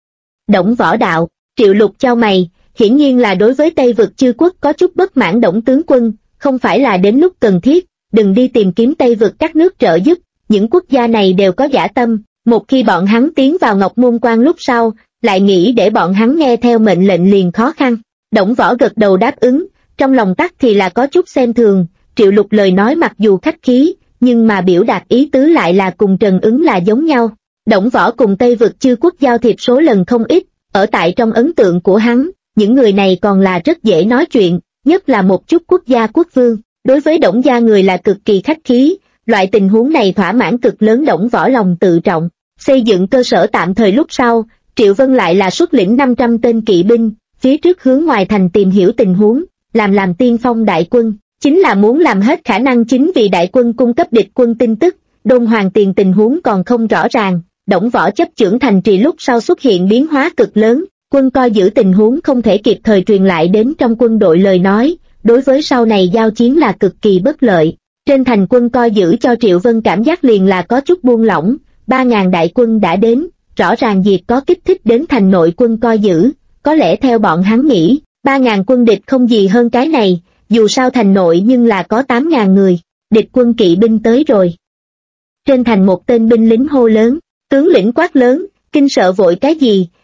Speaker 1: Đổng Võ đạo, Triệu Lục chau mày, hiển nhiên là đối với Tây Vực Chư Quốc có chút bất mãn Đổng tướng quân, không phải là đến lúc cần thiết, đừng đi tìm kiếm Tây Vực các nước trợ giúp, những quốc gia này đều có dã tâm, một khi bọn hắn tiến vào Ngọc Môn Quan lúc sau, lại nghĩ để bọn hắn nghe theo mệnh lệnh liền khó khăn. Đổng Võ gật đầu đáp ứng, trong lòng tắc thì là có chút xem thường, Triệu Lục lời nói mặc dù khách khí, nhưng mà biểu đạt ý tứ lại là cùng Trần Ứng là giống nhau. Đổng Võ cùng Tây Vực Chư Quốc giao thiệp số lần không ít, ở tại trong ấn tượng của hắn, những người này còn là rất dễ nói chuyện, nhất là một chút quốc gia quốc vương, đối với Đổng gia người là cực kỳ khách khí, loại tình huống này thỏa mãn cực lớn Đổng Võ lòng tự trọng. Xây dựng cơ sở tạm thời lúc sau, Triệu Vân lại là xuất lĩnh 500 tên kỵ binh, phía trước hướng ngoài thành tìm hiểu tình huống, làm tiên phong đại quân, chính là muốn làm hết khả năng chính vì đại quân cung cấp địch quân tin tức. Đôn Hoàng tiền tình huống còn không rõ ràng, Đổng Võ chấp chưởng thành trì lúc sau xuất hiện biến hóa cực lớn, quân coi giữ tình huống không thể kịp thời truyền lại đến trong quân đội lời nói, đối với sau này giao chiến là cực kỳ bất lợi. Trên thành quân coi giữ cho Triệu Vân cảm giác liền là có chút buông lỏng, 3.000 đại quân đã đến, rõ ràng việc có kích thích đến thành nội quân coi giữ, có lẽ theo bọn hắn nghĩ, 3.000 quân địch không gì hơn cái này, dù sao thành nội nhưng là có 8.000 người, địch quân kỵ binh tới rồi. Trên thành một tên binh lính hô lớn, tướng lĩnh quát lớn, kinh sợ vội cái gì,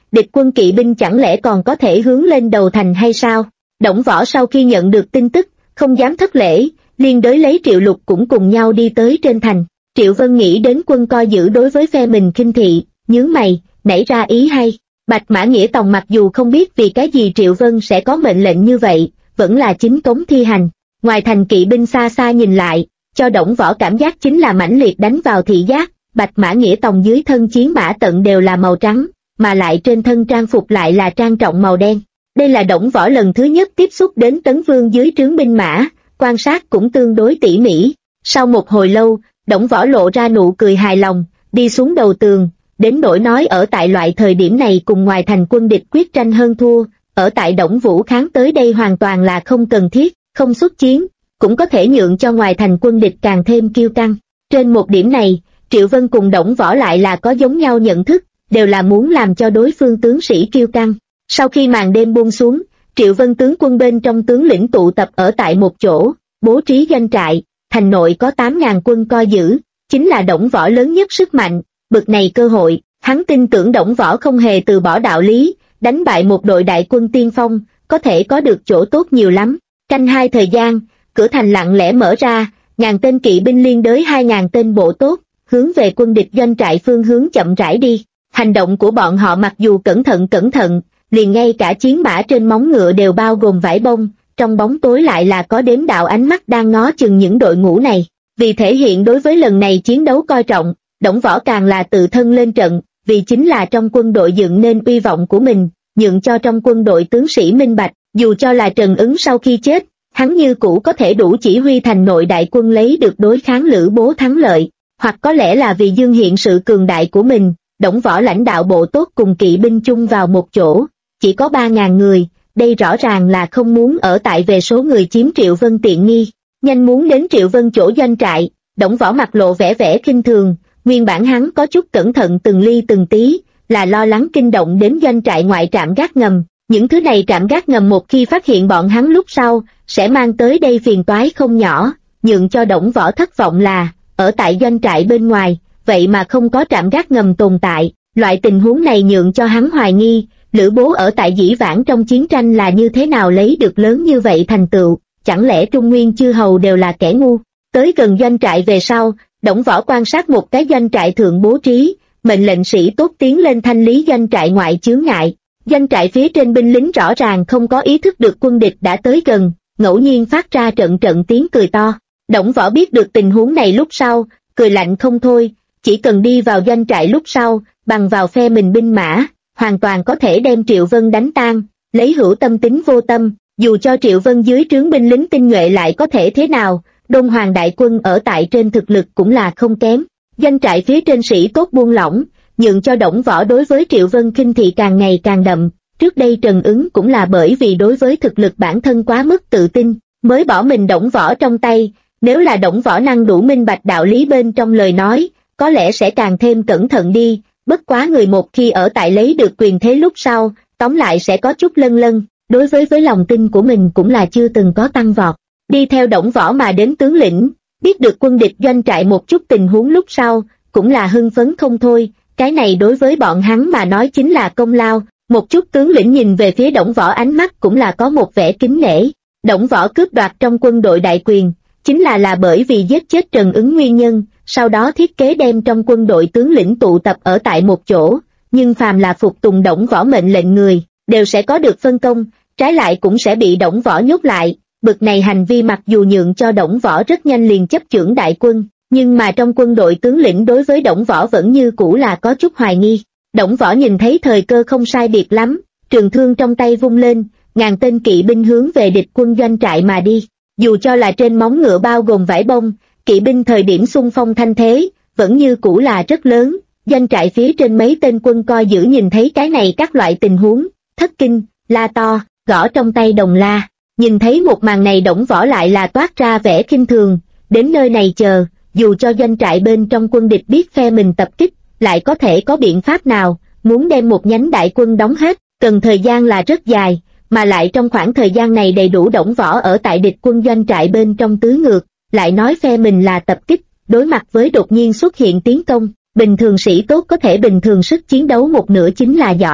Speaker 1: địch quân kỵ binh chẳng lẽ còn có thể hướng lên đầu thành hay sao? Đổng Võ sau khi nhận được tin tức, không dám thất lễ, liên đới lấy Triệu Lục cũng cùng nhau đi tới trên thành. Triệu Vân nghĩ đến quân coi giữ đối với phe mình khinh thị, nhướng mày, nảy ra ý hay. Bạch Mã Nghĩa Tòng mặc dù không biết vì cái gì Triệu Vân sẽ có mệnh lệnh như vậy, vẫn là chính cống thi hành. Ngoài thành kỵ binh xa xa nhìn lại, cho Đổng Võ cảm giác chính là mãnh liệt đánh vào thị giác. Bạch Mã Nghĩa Tòng dưới thân chiến mã tận đều là màu trắng, mà lại trên thân trang phục lại là trang trọng màu đen. Đây là Đổng Võ lần thứ nhất tiếp xúc đến Tấn Vương dưới trướng binh mã, quan sát cũng tương đối tỉ mỉ. Sau một hồi lâu, Đổng Võ lộ ra nụ cười hài lòng, đi xuống đầu tường, đến nỗi nói ở tại loại thời điểm này cùng ngoài thành quân địch quyết tranh hơn thua, ở tại Đổng Vũ kháng tới đây hoàn toàn là không cần thiết, không xuất chiến, cũng có thể nhượng cho ngoài thành quân địch càng thêm kiêu căng. Trên một điểm này, Triệu Vân cùng Đổng Võ lại là có giống nhau nhận thức, đều là muốn làm cho đối phương tướng sĩ kiêu căng. Sau khi màn đêm buông xuống, Triệu Vân tướng quân bên trong tướng lĩnh tụ tập ở tại một chỗ, bố trí doanh trại, thành nội có 8.000 quân coi giữ, chính là Đổng Võ lớn nhất sức mạnh, bực này cơ hội, hắn tin tưởng Đổng Võ không hề từ bỏ đạo lý, đánh bại một đội đại quân tiên phong, có thể có được chỗ tốt nhiều lắm. Canh hai thời gian, cửa thành lặng lẽ mở ra, ngàn tên kỵ binh liên đới 2.000 tên bộ tốt, hướng về quân địch doanh trại phương hướng chậm rãi đi. Hành động của bọn họ mặc dù cẩn thận, liền ngay cả chiến mã trên móng ngựa đều bao gồm vải bông, trong bóng tối lại là có đếm đạo ánh mắt đang ngó chừng những đội ngũ này. Vì thể hiện đối với lần này chiến đấu coi trọng, Đổng Võ càng là tự thân lên trận, vì chính là trong quân đội dựng nên uy vọng của mình, nhượng cho trong quân đội tướng sĩ minh bạch, dù cho là Trần Ứng sau khi chết, hắn như cũ có thể đủ chỉ huy thành nội đại quân lấy được đối kháng Lữ Bố thắng lợi, hoặc có lẽ là vì dương hiện sự cường đại của mình, Đổng Võ lãnh đạo bộ tốt cùng kỵ binh chung vào một chỗ, chỉ có 3.000 người, đây rõ ràng là không muốn ở tại về số người chiếm Triệu Vân tiện nghi. Nhanh muốn đến Triệu Vân chỗ doanh trại, Đổng Võ mặt lộ vẻ khinh thường, nguyên bản hắn có chút cẩn thận từng ly từng tí, là lo lắng kinh động đến doanh trại ngoại trạm gác ngầm. Những thứ này trạm gác ngầm một khi phát hiện bọn hắn lúc sau, sẽ mang tới đây phiền toái không nhỏ, nhượng cho Đổng Võ thất vọng là, ở tại doanh trại bên ngoài, vậy mà không có trạm gác ngầm tồn tại, loại tình huống này nhượng cho hắn hoài nghi, Lữ Bố ở tại dĩ vãng trong chiến tranh là như thế nào lấy được lớn như vậy thành tựu, chẳng lẽ Trung Nguyên chư hầu đều là kẻ ngu. Tới gần doanh trại về sau, Đổng Võ quan sát một cái doanh trại thượng bố trí, mệnh lệnh sĩ tốt tiến lên thanh lý doanh trại ngoại chướng ngại. Doanh trại phía trên binh lính rõ ràng không có ý thức được quân địch đã tới gần, ngẫu nhiên phát ra trận tiếng cười to. Đổng Võ biết được tình huống này lúc sau, cười lạnh không thôi, chỉ cần đi vào doanh trại lúc sau, bằng vào phe mình binh mã, hoàn toàn có thể đem Triệu Vân đánh tan, lấy hữu tâm tính vô tâm, dù cho Triệu Vân dưới trướng binh lính tinh nhuệ lại có thể thế nào, Đông Hoàng đại quân ở tại trên thực lực cũng là không kém. Doanh trại phía trên sĩ tốt buông lỏng, nhượng cho Đổng Võ đối với Triệu Vân khinh thị càng ngày càng đậm. Trước đây Trần Ứng cũng là bởi vì đối với thực lực bản thân quá mức tự tin, mới bỏ mình Đổng Võ trong tay, nếu là Đổng Võ năng đủ minh bạch đạo lý bên trong lời nói, có lẽ sẽ càng thêm cẩn thận đi, bất quá người một khi ở tại lấy được quyền thế lúc sau, tóm lại sẽ có chút lân lân, đối với lòng tin của mình cũng là chưa từng có tăng vọt. Đi theo Đổng Võ mà đến tướng lĩnh, biết được quân địch doanh trại một chút tình huống lúc sau, cũng là hưng phấn không thôi, cái này đối với bọn hắn mà nói chính là công lao. Một chút tướng lĩnh nhìn về phía Đổng Võ ánh mắt cũng là có một vẻ kính nể. Đổng Võ cướp đoạt trong quân đội đại quyền, chính là bởi vì giết chết Trần Ứng nguyên nhân, sau đó thiết kế đem trong quân đội tướng lĩnh tụ tập ở tại một chỗ, nhưng phàm là phục tùng Đổng Võ mệnh lệnh người, đều sẽ có được phân công, trái lại cũng sẽ bị Đổng Võ nhốt lại. Bực này hành vi mặc dù nhượng cho Đổng Võ rất nhanh liền chấp chưởng đại quân, nhưng mà trong quân đội tướng lĩnh đối với Đổng Võ vẫn như cũ là có chút hoài nghi. Đổng Võ nhìn thấy thời cơ không sai biệt lắm, trường thương trong tay vung lên, ngàn tên kỵ binh hướng về địch quân doanh trại mà đi. Dù cho là trên móng ngựa bao gồm vải bông, kỵ binh thời điểm xung phong thanh thế, vẫn như cũ là rất lớn. Doanh trại phía trên mấy tên quân coi giữ nhìn thấy cái này các loại tình huống, thất kinh, la to, gõ trong tay đồng la. Nhìn thấy một màn này Đổng Võ lại là toát ra vẻ khinh thường, đến nơi này chờ, dù cho doanh trại bên trong quân địch biết phe mình tập kích, lại có thể có biện pháp nào, muốn đem một nhánh đại quân đóng hết, cần thời gian là rất dài, mà lại trong khoảng thời gian này đầy đủ Đổng Võ ở tại địch quân doanh trại bên trong tứ ngược, lại nói phe mình là tập kích, đối mặt với đột nhiên xuất hiện tiến công, bình thường sĩ tốt có thể bình thường sức chiến đấu một nửa chính là giỏi,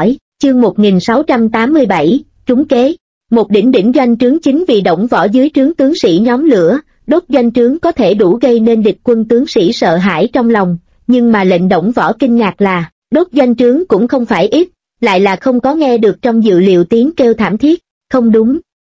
Speaker 1: Chương 1687, trúng kế. Một đỉnh doanh trướng chính vì đổng võ dưới trướng tướng sĩ nhóm lửa, đốt doanh trướng có thể đủ gây nên địch quân tướng sĩ sợ hãi trong lòng, nhưng mà lệnh đổng võ kinh ngạc là, đốt doanh trướng cũng không phải ít, lại là không có nghe được trong dự liệu tiếng kêu thảm thiết, không đúng.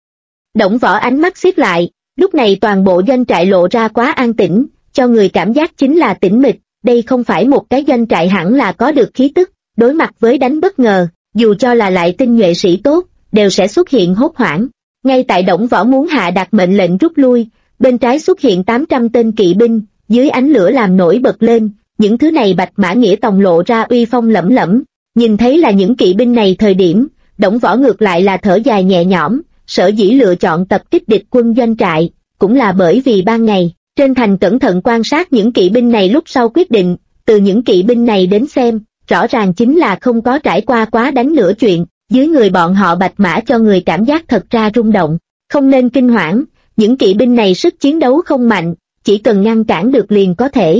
Speaker 1: Đổng võ ánh mắt xiết lại, lúc này toàn bộ doanh trại lộ ra quá an tĩnh, cho người cảm giác chính là tĩnh mịch, đây không phải một cái doanh trại hẳn là có được khí tức, đối mặt với đánh bất ngờ, dù cho là lại tinh nhuệ sĩ tốt, đều sẽ xuất hiện hốt hoảng. Ngay tại đổng võ muốn hạ đạt mệnh lệnh rút lui, bên trái xuất hiện 800 tên kỵ binh, dưới ánh lửa làm nổi bật lên, những thứ này Bạch Mã Nghĩa Tòng lộ ra uy phong lẫm lẫm, nhìn thấy là những kỵ binh này thời điểm, đổng võ ngược lại là thở dài nhẹ nhõm, sở dĩ lựa chọn tập kích địch quân doanh trại, cũng là bởi vì ban ngày, trên thành cẩn thận quan sát những kỵ binh này lúc sau quyết định, từ những kỵ binh này đến xem, rõ ràng chính là không có trải qua quá đánh lửa chuyện, dưới người bọn họ Bạch Mã cho người cảm giác thật ra rung động, không nên kinh hoảng, những kỵ binh này sức chiến đấu không mạnh, chỉ cần ngăn cản được liền có thể.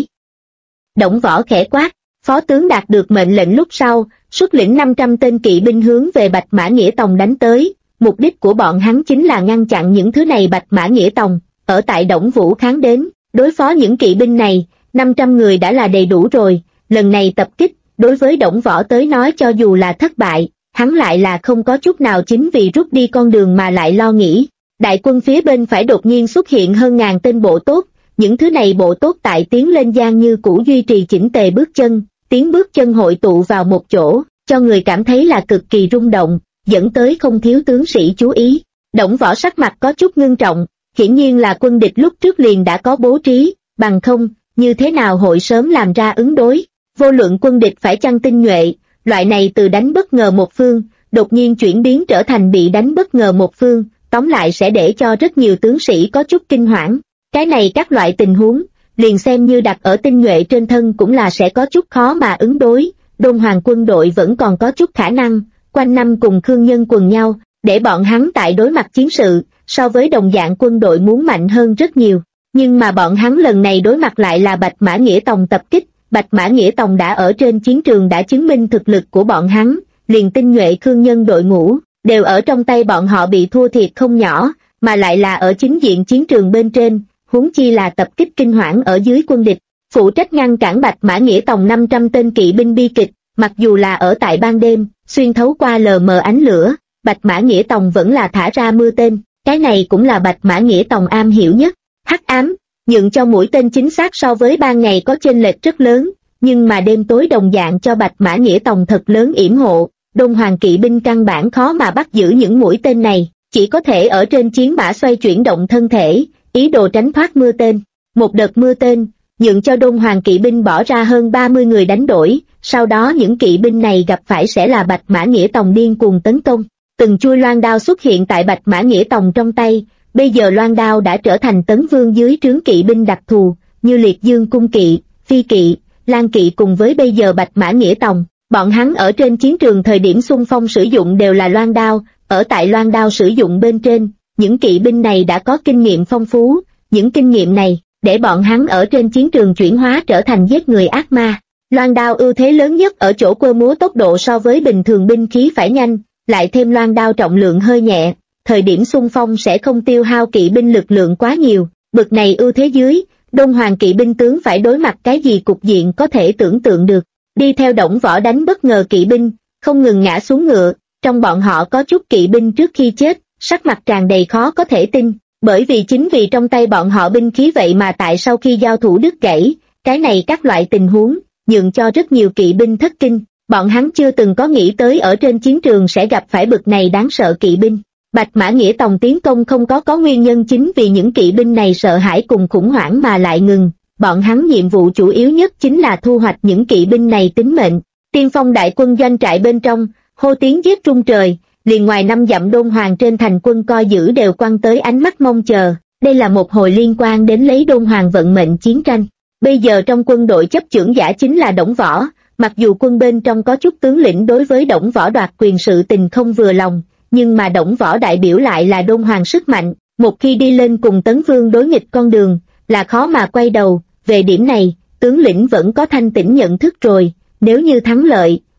Speaker 1: Đổng võ khẽ quát, phó tướng đạt được mệnh lệnh lúc sau, xuất lĩnh 500 tên kỵ binh hướng về Bạch Mã Nghĩa Tòng đánh tới, mục đích của bọn hắn chính là ngăn chặn những thứ này Bạch Mã Nghĩa Tòng, ở tại Đổng Vũ kháng đến, đối phó những kỵ binh này, 500 người đã là đầy đủ rồi, lần này tập kích, đối với Đổng Võ tới nói cho dù là thất bại, hắn lại là không có chút nào chính vì rút đi con đường mà lại lo nghĩ. Đại quân phía bên phải đột nhiên xuất hiện hơn ngàn tên bộ tốt, những thứ này bộ tốt tại tiến lên gian như cũ duy trì chỉnh tề bước chân, tiếng bước chân hội tụ vào một chỗ, cho người cảm thấy là cực kỳ rung động, dẫn tới không thiếu tướng sĩ chú ý. Đổng Võ sắc mặt có chút ngưng trọng, hiển nhiên là quân địch lúc trước liền đã có bố trí, bằng không, như thế nào hội sớm làm ra ứng đối. Vô luận quân địch phải chăng tinh nhuệ, loại này từ đánh bất ngờ một phương, đột nhiên chuyển biến trở thành bị đánh bất ngờ một phương, tóm lại sẽ để cho rất nhiều tướng sĩ có chút kinh hoảng. Cái này các loại tình huống, liền xem như đặt ở tinh nhuệ trên thân cũng là sẽ có chút khó mà ứng đối. Đôn Hoàng quân đội vẫn còn có chút khả năng, quanh năm cùng Khương Nhân quần nhau, để bọn hắn tại đối mặt chiến sự, so với đồng dạng quân đội muốn mạnh hơn rất nhiều. Nhưng mà bọn hắn lần này đối mặt lại là Bạch Mã Nghĩa Tòng tập kích. Bạch Mã Nghĩa Tòng đã ở trên chiến trường đã chứng minh thực lực của bọn hắn, liền tinh nhuệ Khương Nhân đội ngũ, đều ở trong tay bọn họ bị thua thiệt không nhỏ, mà lại là ở chính diện chiến trường bên trên, huống chi là tập kích kinh hoảng ở dưới quân địch. Phụ trách ngăn cản Bạch Mã Nghĩa Tòng 500 tên kỵ binh bi kịch, mặc dù là ở tại ban đêm, xuyên thấu qua lờ mờ ánh lửa, Bạch Mã Nghĩa Tòng vẫn là thả ra mưa tên, cái này cũng là Bạch Mã Nghĩa Tòng am hiểu nhất. Hắc ám, nhượng cho mũi tên chính xác so với ban ngày có chênh lệch rất lớn, nhưng mà đêm tối đồng dạng cho Bạch Mã Nghĩa Tòng thật lớn yểm hộ. Đôn Hoàng kỵ binh căn bản khó mà bắt giữ những mũi tên này, chỉ có thể ở trên chiến mã xoay chuyển động thân thể, ý đồ tránh thoát mưa tên. Một đợt mưa tên, nhượng cho Đôn Hoàng kỵ binh bỏ ra hơn 30 người đánh đổi, sau đó những kỵ binh này gặp phải sẽ là Bạch Mã Nghĩa Tòng điên cuồng tấn công. Từng chuôi loan đao xuất hiện tại Bạch Mã Nghĩa Tòng trong tay, bây giờ loan đao đã trở thành Tấn Vương dưới trướng kỵ binh đặc thù, như Liệt Dương cung kỵ, Phi kỵ, Lan kỵ cùng với bây giờ Bạch Mã Nghĩa Tòng. Bọn hắn ở trên chiến trường thời điểm xung phong sử dụng đều là loan đao, ở tại loan đao sử dụng bên trên, những kỵ binh này đã có kinh nghiệm phong phú, những kinh nghiệm này, để bọn hắn ở trên chiến trường chuyển hóa trở thành giết người ác ma. Loan đao ưu thế lớn nhất ở chỗ quơ múa tốc độ so với bình thường binh khí phải nhanh, lại thêm loan đao trọng lượng hơi nhẹ, thời điểm xung phong sẽ không tiêu hao kỵ binh lực lượng quá nhiều, bực này ưu thế dưới, Đôn Hoàng kỵ binh tướng phải đối mặt cái gì cục diện có thể tưởng tượng được. Đi theo Đổng Võ đánh bất ngờ kỵ binh, không ngừng ngã xuống ngựa, trong bọn họ có chút kỵ binh trước khi chết, sắc mặt tràn đầy khó có thể tin, bởi vì chính vì trong tay bọn họ binh khí vậy mà tại sau khi giao thủ đứt gãy, cái này các loại tình huống, nhượng cho rất nhiều kỵ binh thất kinh, bọn hắn chưa từng có nghĩ tới ở trên chiến trường sẽ gặp phải bực này đáng sợ kỵ binh. Bạch Mã Nghĩa Tòng tiến công không có nguyên nhân chính vì những kỵ binh này sợ hãi cùng khủng hoảng mà lại ngừng. Bọn hắn nhiệm vụ chủ yếu nhất chính là thu hoạch những kỵ binh này tính mệnh. Tiên phong đại quân doanh trại bên trong, hô tiếng giết rung trời, liền ngoài 5 dặm Đôn Hoàng trên thành quân coi giữ đều quăng tới ánh mắt mong chờ. Đây là một hồi liên quan đến lấy Đôn Hoàng vận mệnh chiến tranh. Bây giờ trong quân đội chấp chưởng giả chính là Đổng Võ, mặc dù quân bên trong có chút tướng lĩnh đối với Đổng Võ đoạt quyền sự tình không vừa lòng, nhưng mà Đổng Võ đại biểu lại là Đôn Hoàng sức mạnh, một khi đi lên cùng Tấn Vương đối nghịch con đường, là khó mà quay đầu. Về điểm này, tướng lĩnh vẫn có thanh tĩnh nhận thức rồi, nếu như thắng lợi,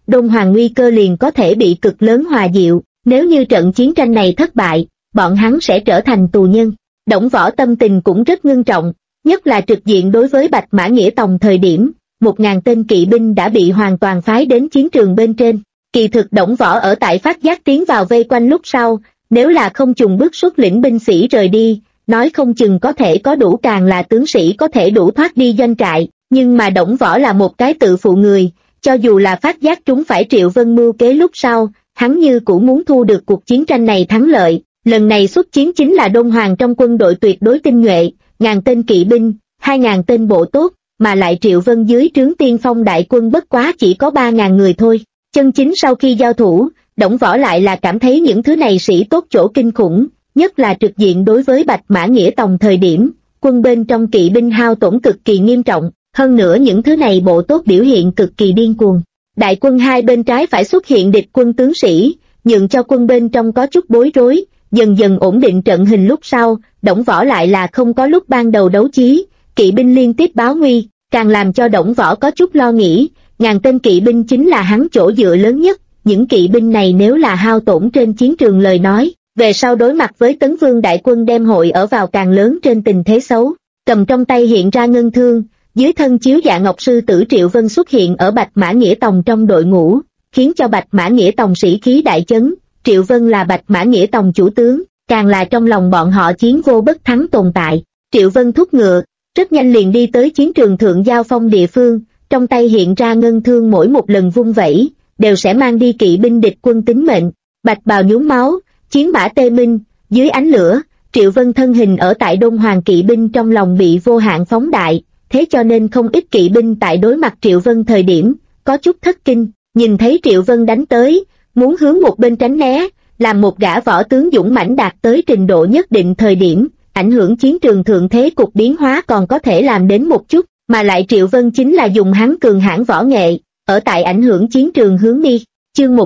Speaker 1: Đôn Hoàng nguy cơ liền có thể bị cực lớn hòa dịu, nếu như trận chiến tranh này thất bại, bọn hắn sẽ trở thành tù nhân. Đổng Võ tâm tình cũng rất ngưng trọng, nhất là trực diện đối với Bạch Mã Nghĩa Tòng thời điểm, 1000 tên kỵ binh đã bị hoàn toàn phái đến chiến trường bên trên. Kỳ thực Đổng Võ ở tại phát giác tiến vào vây quanh lúc sau, nếu là không chùng bước xuất lĩnh binh sĩ rời đi, nói không chừng có thể có đủ càng là tướng sĩ có thể đủ thoát đi doanh trại, nhưng mà Đổng Võ là một cái tự phụ người, cho dù là phát giác trúng phải Triệu Vân mưu kế lúc sau, hắn như cũng muốn thu được cuộc chiến tranh này thắng lợi. Lần này xuất chiến chính là Đôn Hoàng trong quân đội tuyệt đối tinh nhuệ, 1000 tên kỵ binh, 2000 tên bộ tốt, mà lại Triệu Vân dưới trướng tiên phong đại quân bất quá chỉ có 3000 người thôi. Chân chính sau khi giao thủ, Đổng Võ lại là cảm thấy những thứ này sĩ tốt chỗ kinh khủng, nhất là trực diện đối với Bạch Mã Nghĩa Tòng thời điểm, quân bên trong kỵ binh hao tổn cực kỳ nghiêm trọng, hơn nữa những thứ này bộ tốt biểu hiện cực kỳ điên cuồng. Đại quân hai bên trái phải xuất hiện địch quân tướng sĩ, nhượng cho quân bên trong có chút bối rối, dần dần ổn định trận hình lúc sau, Đổng Võ lại là không có lúc ban đầu đấu chí, kỵ binh liên tiếp báo nguy, càng làm cho Đổng Võ có chút lo nghĩ, 1000 tên kỵ binh chính là hắn chỗ dựa lớn nhất, những kỵ binh này nếu là hao tổn trên chiến trường lời nói, về sau đối mặt với Tấn Vương đại quân đem hội ở vào càng lớn trên tình thế xấu. Cầm trong tay hiện ra ngân thương, dưới thân chiếu dạ ngọc sư tử Triệu Vân xuất hiện ở Bạch Mã Nghĩa Tòng trong đội ngũ, khiến cho Bạch Mã Nghĩa Tòng sĩ khí đại chấn. Triệu Vân là Bạch Mã Nghĩa Tòng chủ tướng, càng là trong lòng bọn họ chiến vô bất thắng tồn tại. Triệu Vân thúc ngựa, rất nhanh liền đi tới chiến trường thượng giao phong địa phương, trong tay hiện ra ngân thương mỗi một lần vung vẩy, đều sẽ mang đi kỵ binh địch quân tính mệnh. Bạch bào nhuốm máu, chiến mã tê minh, dưới ánh lửa, Triệu Vân thân hình ở tại Đôn Hoàng kỵ binh trong lòng bị vô hạn phóng đại, thế cho nên không ít kỵ binh tại đối mặt Triệu Vân thời điểm, có chút thất kinh, nhìn thấy Triệu Vân đánh tới, muốn hướng một bên tránh né, làm một gã võ tướng dũng mãnh đạt tới trình độ nhất định thời điểm, ảnh hưởng chiến trường thượng thế cục biến hóa còn có thể làm đến một chút, mà lại Triệu Vân chính là dùng hắn cường hãn võ nghệ, ở tại ảnh hưởng chiến trường hướng đi. Chương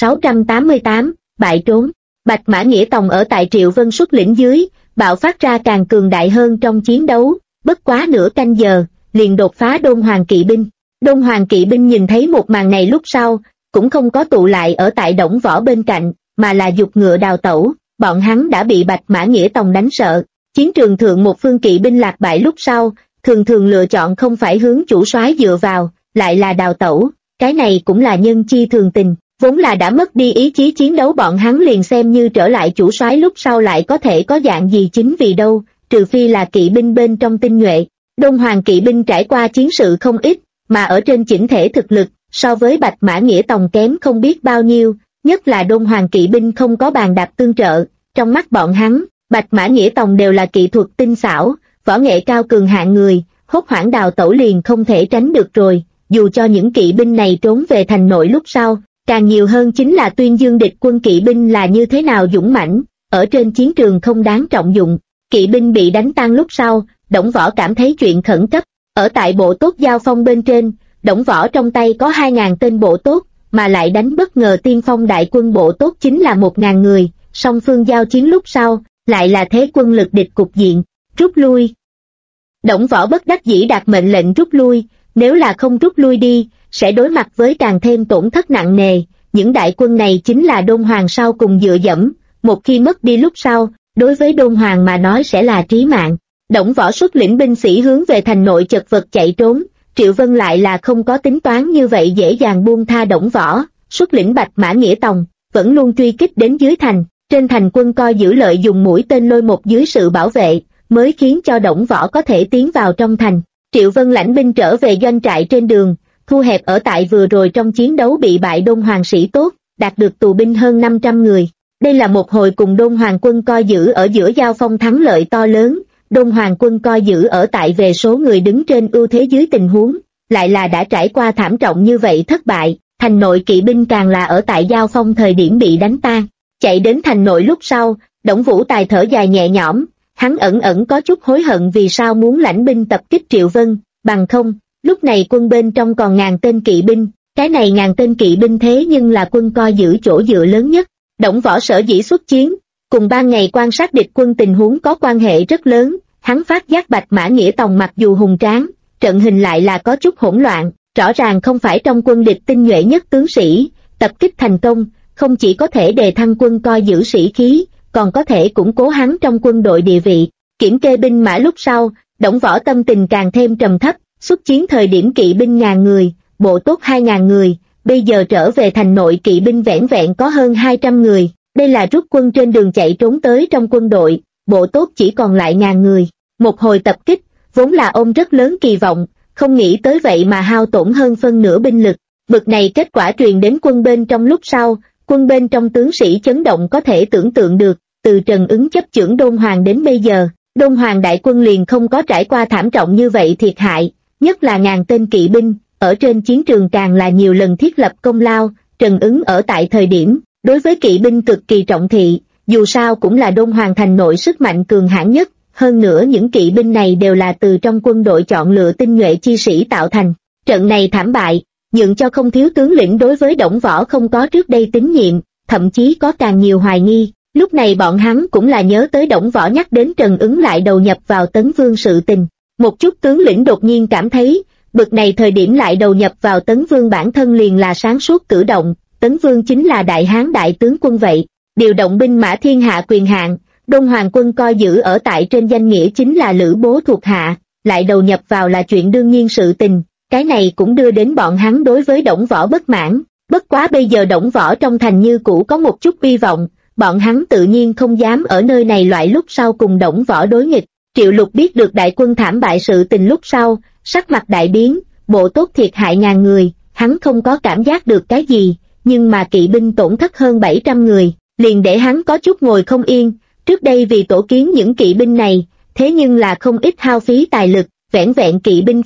Speaker 1: 1688, bại trốn. Bạch Mã Nghĩa Tòng ở tại Triệu Vân xuất lĩnh dưới, bạo phát ra càng cường đại hơn trong chiến đấu, bất quá nửa canh giờ, liền đột phá Đôn Hoàng kỵ binh. Đôn Hoàng kỵ binh nhìn thấy một màn này lúc sau, cũng không có tụ lại ở tại Đổng Võ bên cạnh, mà là giục ngựa đào tẩu, bọn hắn đã bị Bạch Mã Nghĩa Tòng đánh sợ. Chiến trường thượng một phương kỵ binh lạc bại lúc sau, thường thường lựa chọn không phải hướng chủ soái dựa vào, lại là đào tẩu, cái này cũng là nhân chi thường tình. Vốn là đã mất đi ý chí chiến đấu bọn hắn liền xem như trở lại chủ soái lúc sau lại có thể có dạng gì chính vì đâu, trừ phi là kỵ binh bên trong tinh nhuệ. Đôn Hoàng kỵ binh trải qua chiến sự không ít, mà ở trên chỉnh thể thực lực, so với Bạch Mã Nghĩa Tòng kém không biết bao nhiêu, nhất là Đôn Hoàng kỵ binh không có bàn đạp tương trợ, trong mắt bọn hắn, Bạch Mã Nghĩa Tòng đều là kỹ thuật tinh xảo, võ nghệ cao cường hạng người, hốt hoảng đào tẩu liền không thể tránh được rồi, dù cho những kỵ binh này trốn về thành nội lúc sau. Càng nhiều hơn chính là tuyên dương địch quân kỵ binh là như thế nào dũng mãnh, ở trên chiến trường không đáng trọng dụng. Kỵ binh bị đánh tan lúc sau, Đổng Võ cảm thấy chuyện khẩn cấp. Ở tại bộ tốt giao phong bên trên, Đổng Võ trong tay có 2000 tên bộ tốt, mà lại đánh bất ngờ tiên phong đại quân bộ tốt chính là 1000 người, song phương giao chiến lúc sau, lại là thế quân lực địch cục diện, rút lui. Đổng Võ bất đắc dĩ đạt mệnh lệnh rút lui, nếu là không rút lui đi, sẽ đối mặt với càng thêm tổn thất nặng nề. Những đại quân này chính là Đôn Hoàng sau cùng dựa dẫm, một khi mất đi lúc sau, đối với Đôn Hoàng mà nói sẽ là trí mạng. Đổng Võ xuất lĩnh binh sĩ hướng về thành nội chật vật chạy trốn, Triệu Vân lại là không có tính toán như vậy dễ dàng buông tha Đổng Võ, xuất lĩnh Bạch Mã Nghĩa Tòng, vẫn luôn truy kích đến dưới thành. Trên thành quân coi giữ lợi dùng mũi tên lôi một dưới sự bảo vệ, mới khiến cho Đổng Võ có thể tiến vào trong thành. Triệu Vân lãnh binh trở về doanh trại trên đường, thu hẹp ở tại vừa rồi trong chiến đấu bị bại Đôn Hoàng sĩ tốt, đạt được tù binh hơn 500 người. Đây là một hồi cùng Đôn Hoàng quân coi giữ ở giữa giao phong thắng lợi to lớn, Đôn Hoàng quân coi giữ ở tại về số người đứng trên ưu thế dưới tình huống, lại là đã trải qua thảm trọng như vậy thất bại, thành nội kỵ binh càng là ở tại giao phong thời điểm bị đánh tan. Chạy đến thành nội lúc sau, Đổng Vũ Tài thở dài nhẹ nhõm, hắn ẩn ẩn có chút hối hận vì sao muốn lãnh binh tập kích Triệu Vân, bằng không. Lúc này quân bên trong còn 1000 tên kỵ binh, cái này 1000 tên kỵ binh thế nhưng là quân coi giữ chỗ dựa lớn nhất. Đổng Võ sở dĩ xuất chiến, cùng ban ngày quan sát địch quân tình huống có quan hệ rất lớn, hắn phát giác Bạch Mã Nghĩa Tòng mặc dù hùng tráng, trận hình lại là có chút hỗn loạn, rõ ràng không phải trong quân địch tinh nhuệ nhất tướng sĩ, tập kích thành công, không chỉ có thể đề thăng quân coi giữ sĩ khí, còn có thể củng cố hắn trong quân đội địa vị. Kiểm kê binh mã lúc sau, Đổng Võ tâm tình càng thêm trầm thấp, xuất chiến thời điểm kỵ binh 1000 người, bộ tốt 2000 người, bây giờ trở về thành nội kỵ binh vẻn vẹn có hơn 200 người, đây là rút quân trên đường chạy trốn tới trong quân đội, bộ tốt chỉ còn lại 1000 người. Một hồi tập kích, vốn là ông rất lớn kỳ vọng, không nghĩ tới vậy mà hao tổn hơn phân nửa binh lực. Bực này kết quả truyền đến quân bên trong lúc sau, quân bên trong tướng sĩ chấn động có thể tưởng tượng được, từ Trần Ứng chấp chưởng Đôn Hoàng đến bây giờ, Đôn Hoàng đại quân liền không có trải qua thảm trọng như vậy thiệt hại, nhất là 1000 tên kỵ binh, ở trên chiến trường càng là nhiều lần thiết lập công lao. Trần Ứng ở tại thời điểm, đối với kỵ binh cực kỳ trọng thị, dù sao cũng là Đôn Hoàng thành nội sức mạnh cường hãn nhất, hơn nữa những kỵ binh này đều là từ trong quân đội chọn lựa tinh nhuệ chi sĩ tạo thành. Trận này thảm bại, nhượng cho không thiếu tướng lĩnh đối với Đổng Võ không có trước đây tín nhiệm, thậm chí có càng nhiều hoài nghi. Lúc này bọn hắn cũng là nhớ tới Đổng Võ nhắc đến Trần Ứng lại đầu nhập vào Tấn Vương sự tình. Một chút tướng lĩnh đột nhiên cảm thấy, bực này thời điểm lại đầu nhập vào Tấn Vương bản thân liền là sáng suốt cử động, Tấn Vương chính là đại hán đại tướng quân vậy, điều động binh mã thiên hạ quyền hạn, Đôn Hoàng quân coi giữ ở tại trên danh nghĩa chính là lữ bố thuộc hạ, lại đầu nhập vào là chuyện đương nhiên sự tình, cái này cũng đưa đến bọn hắn đối với Đổng Võ bất mãn. Bất quá bây giờ Đổng Võ trong thành như cũ có một chút uy vọng, bọn hắn tự nhiên không dám ở nơi này loại lúc sau cùng Đổng Võ đối nghịch. Triệu Lục biết được đại quân thảm bại sự tình lúc sau, sắc mặt đại biến, bộ tốt thiệt hại 1000 người, hắn không có cảm giác được cái gì, nhưng mà kỵ binh tổn thất hơn 700 người, liền để hắn có chút ngồi không yên. Trước đây vì tổ kiến những kỵ binh này, thế nhưng là không ít hao phí tài lực, vẻn vẹn kỵ binh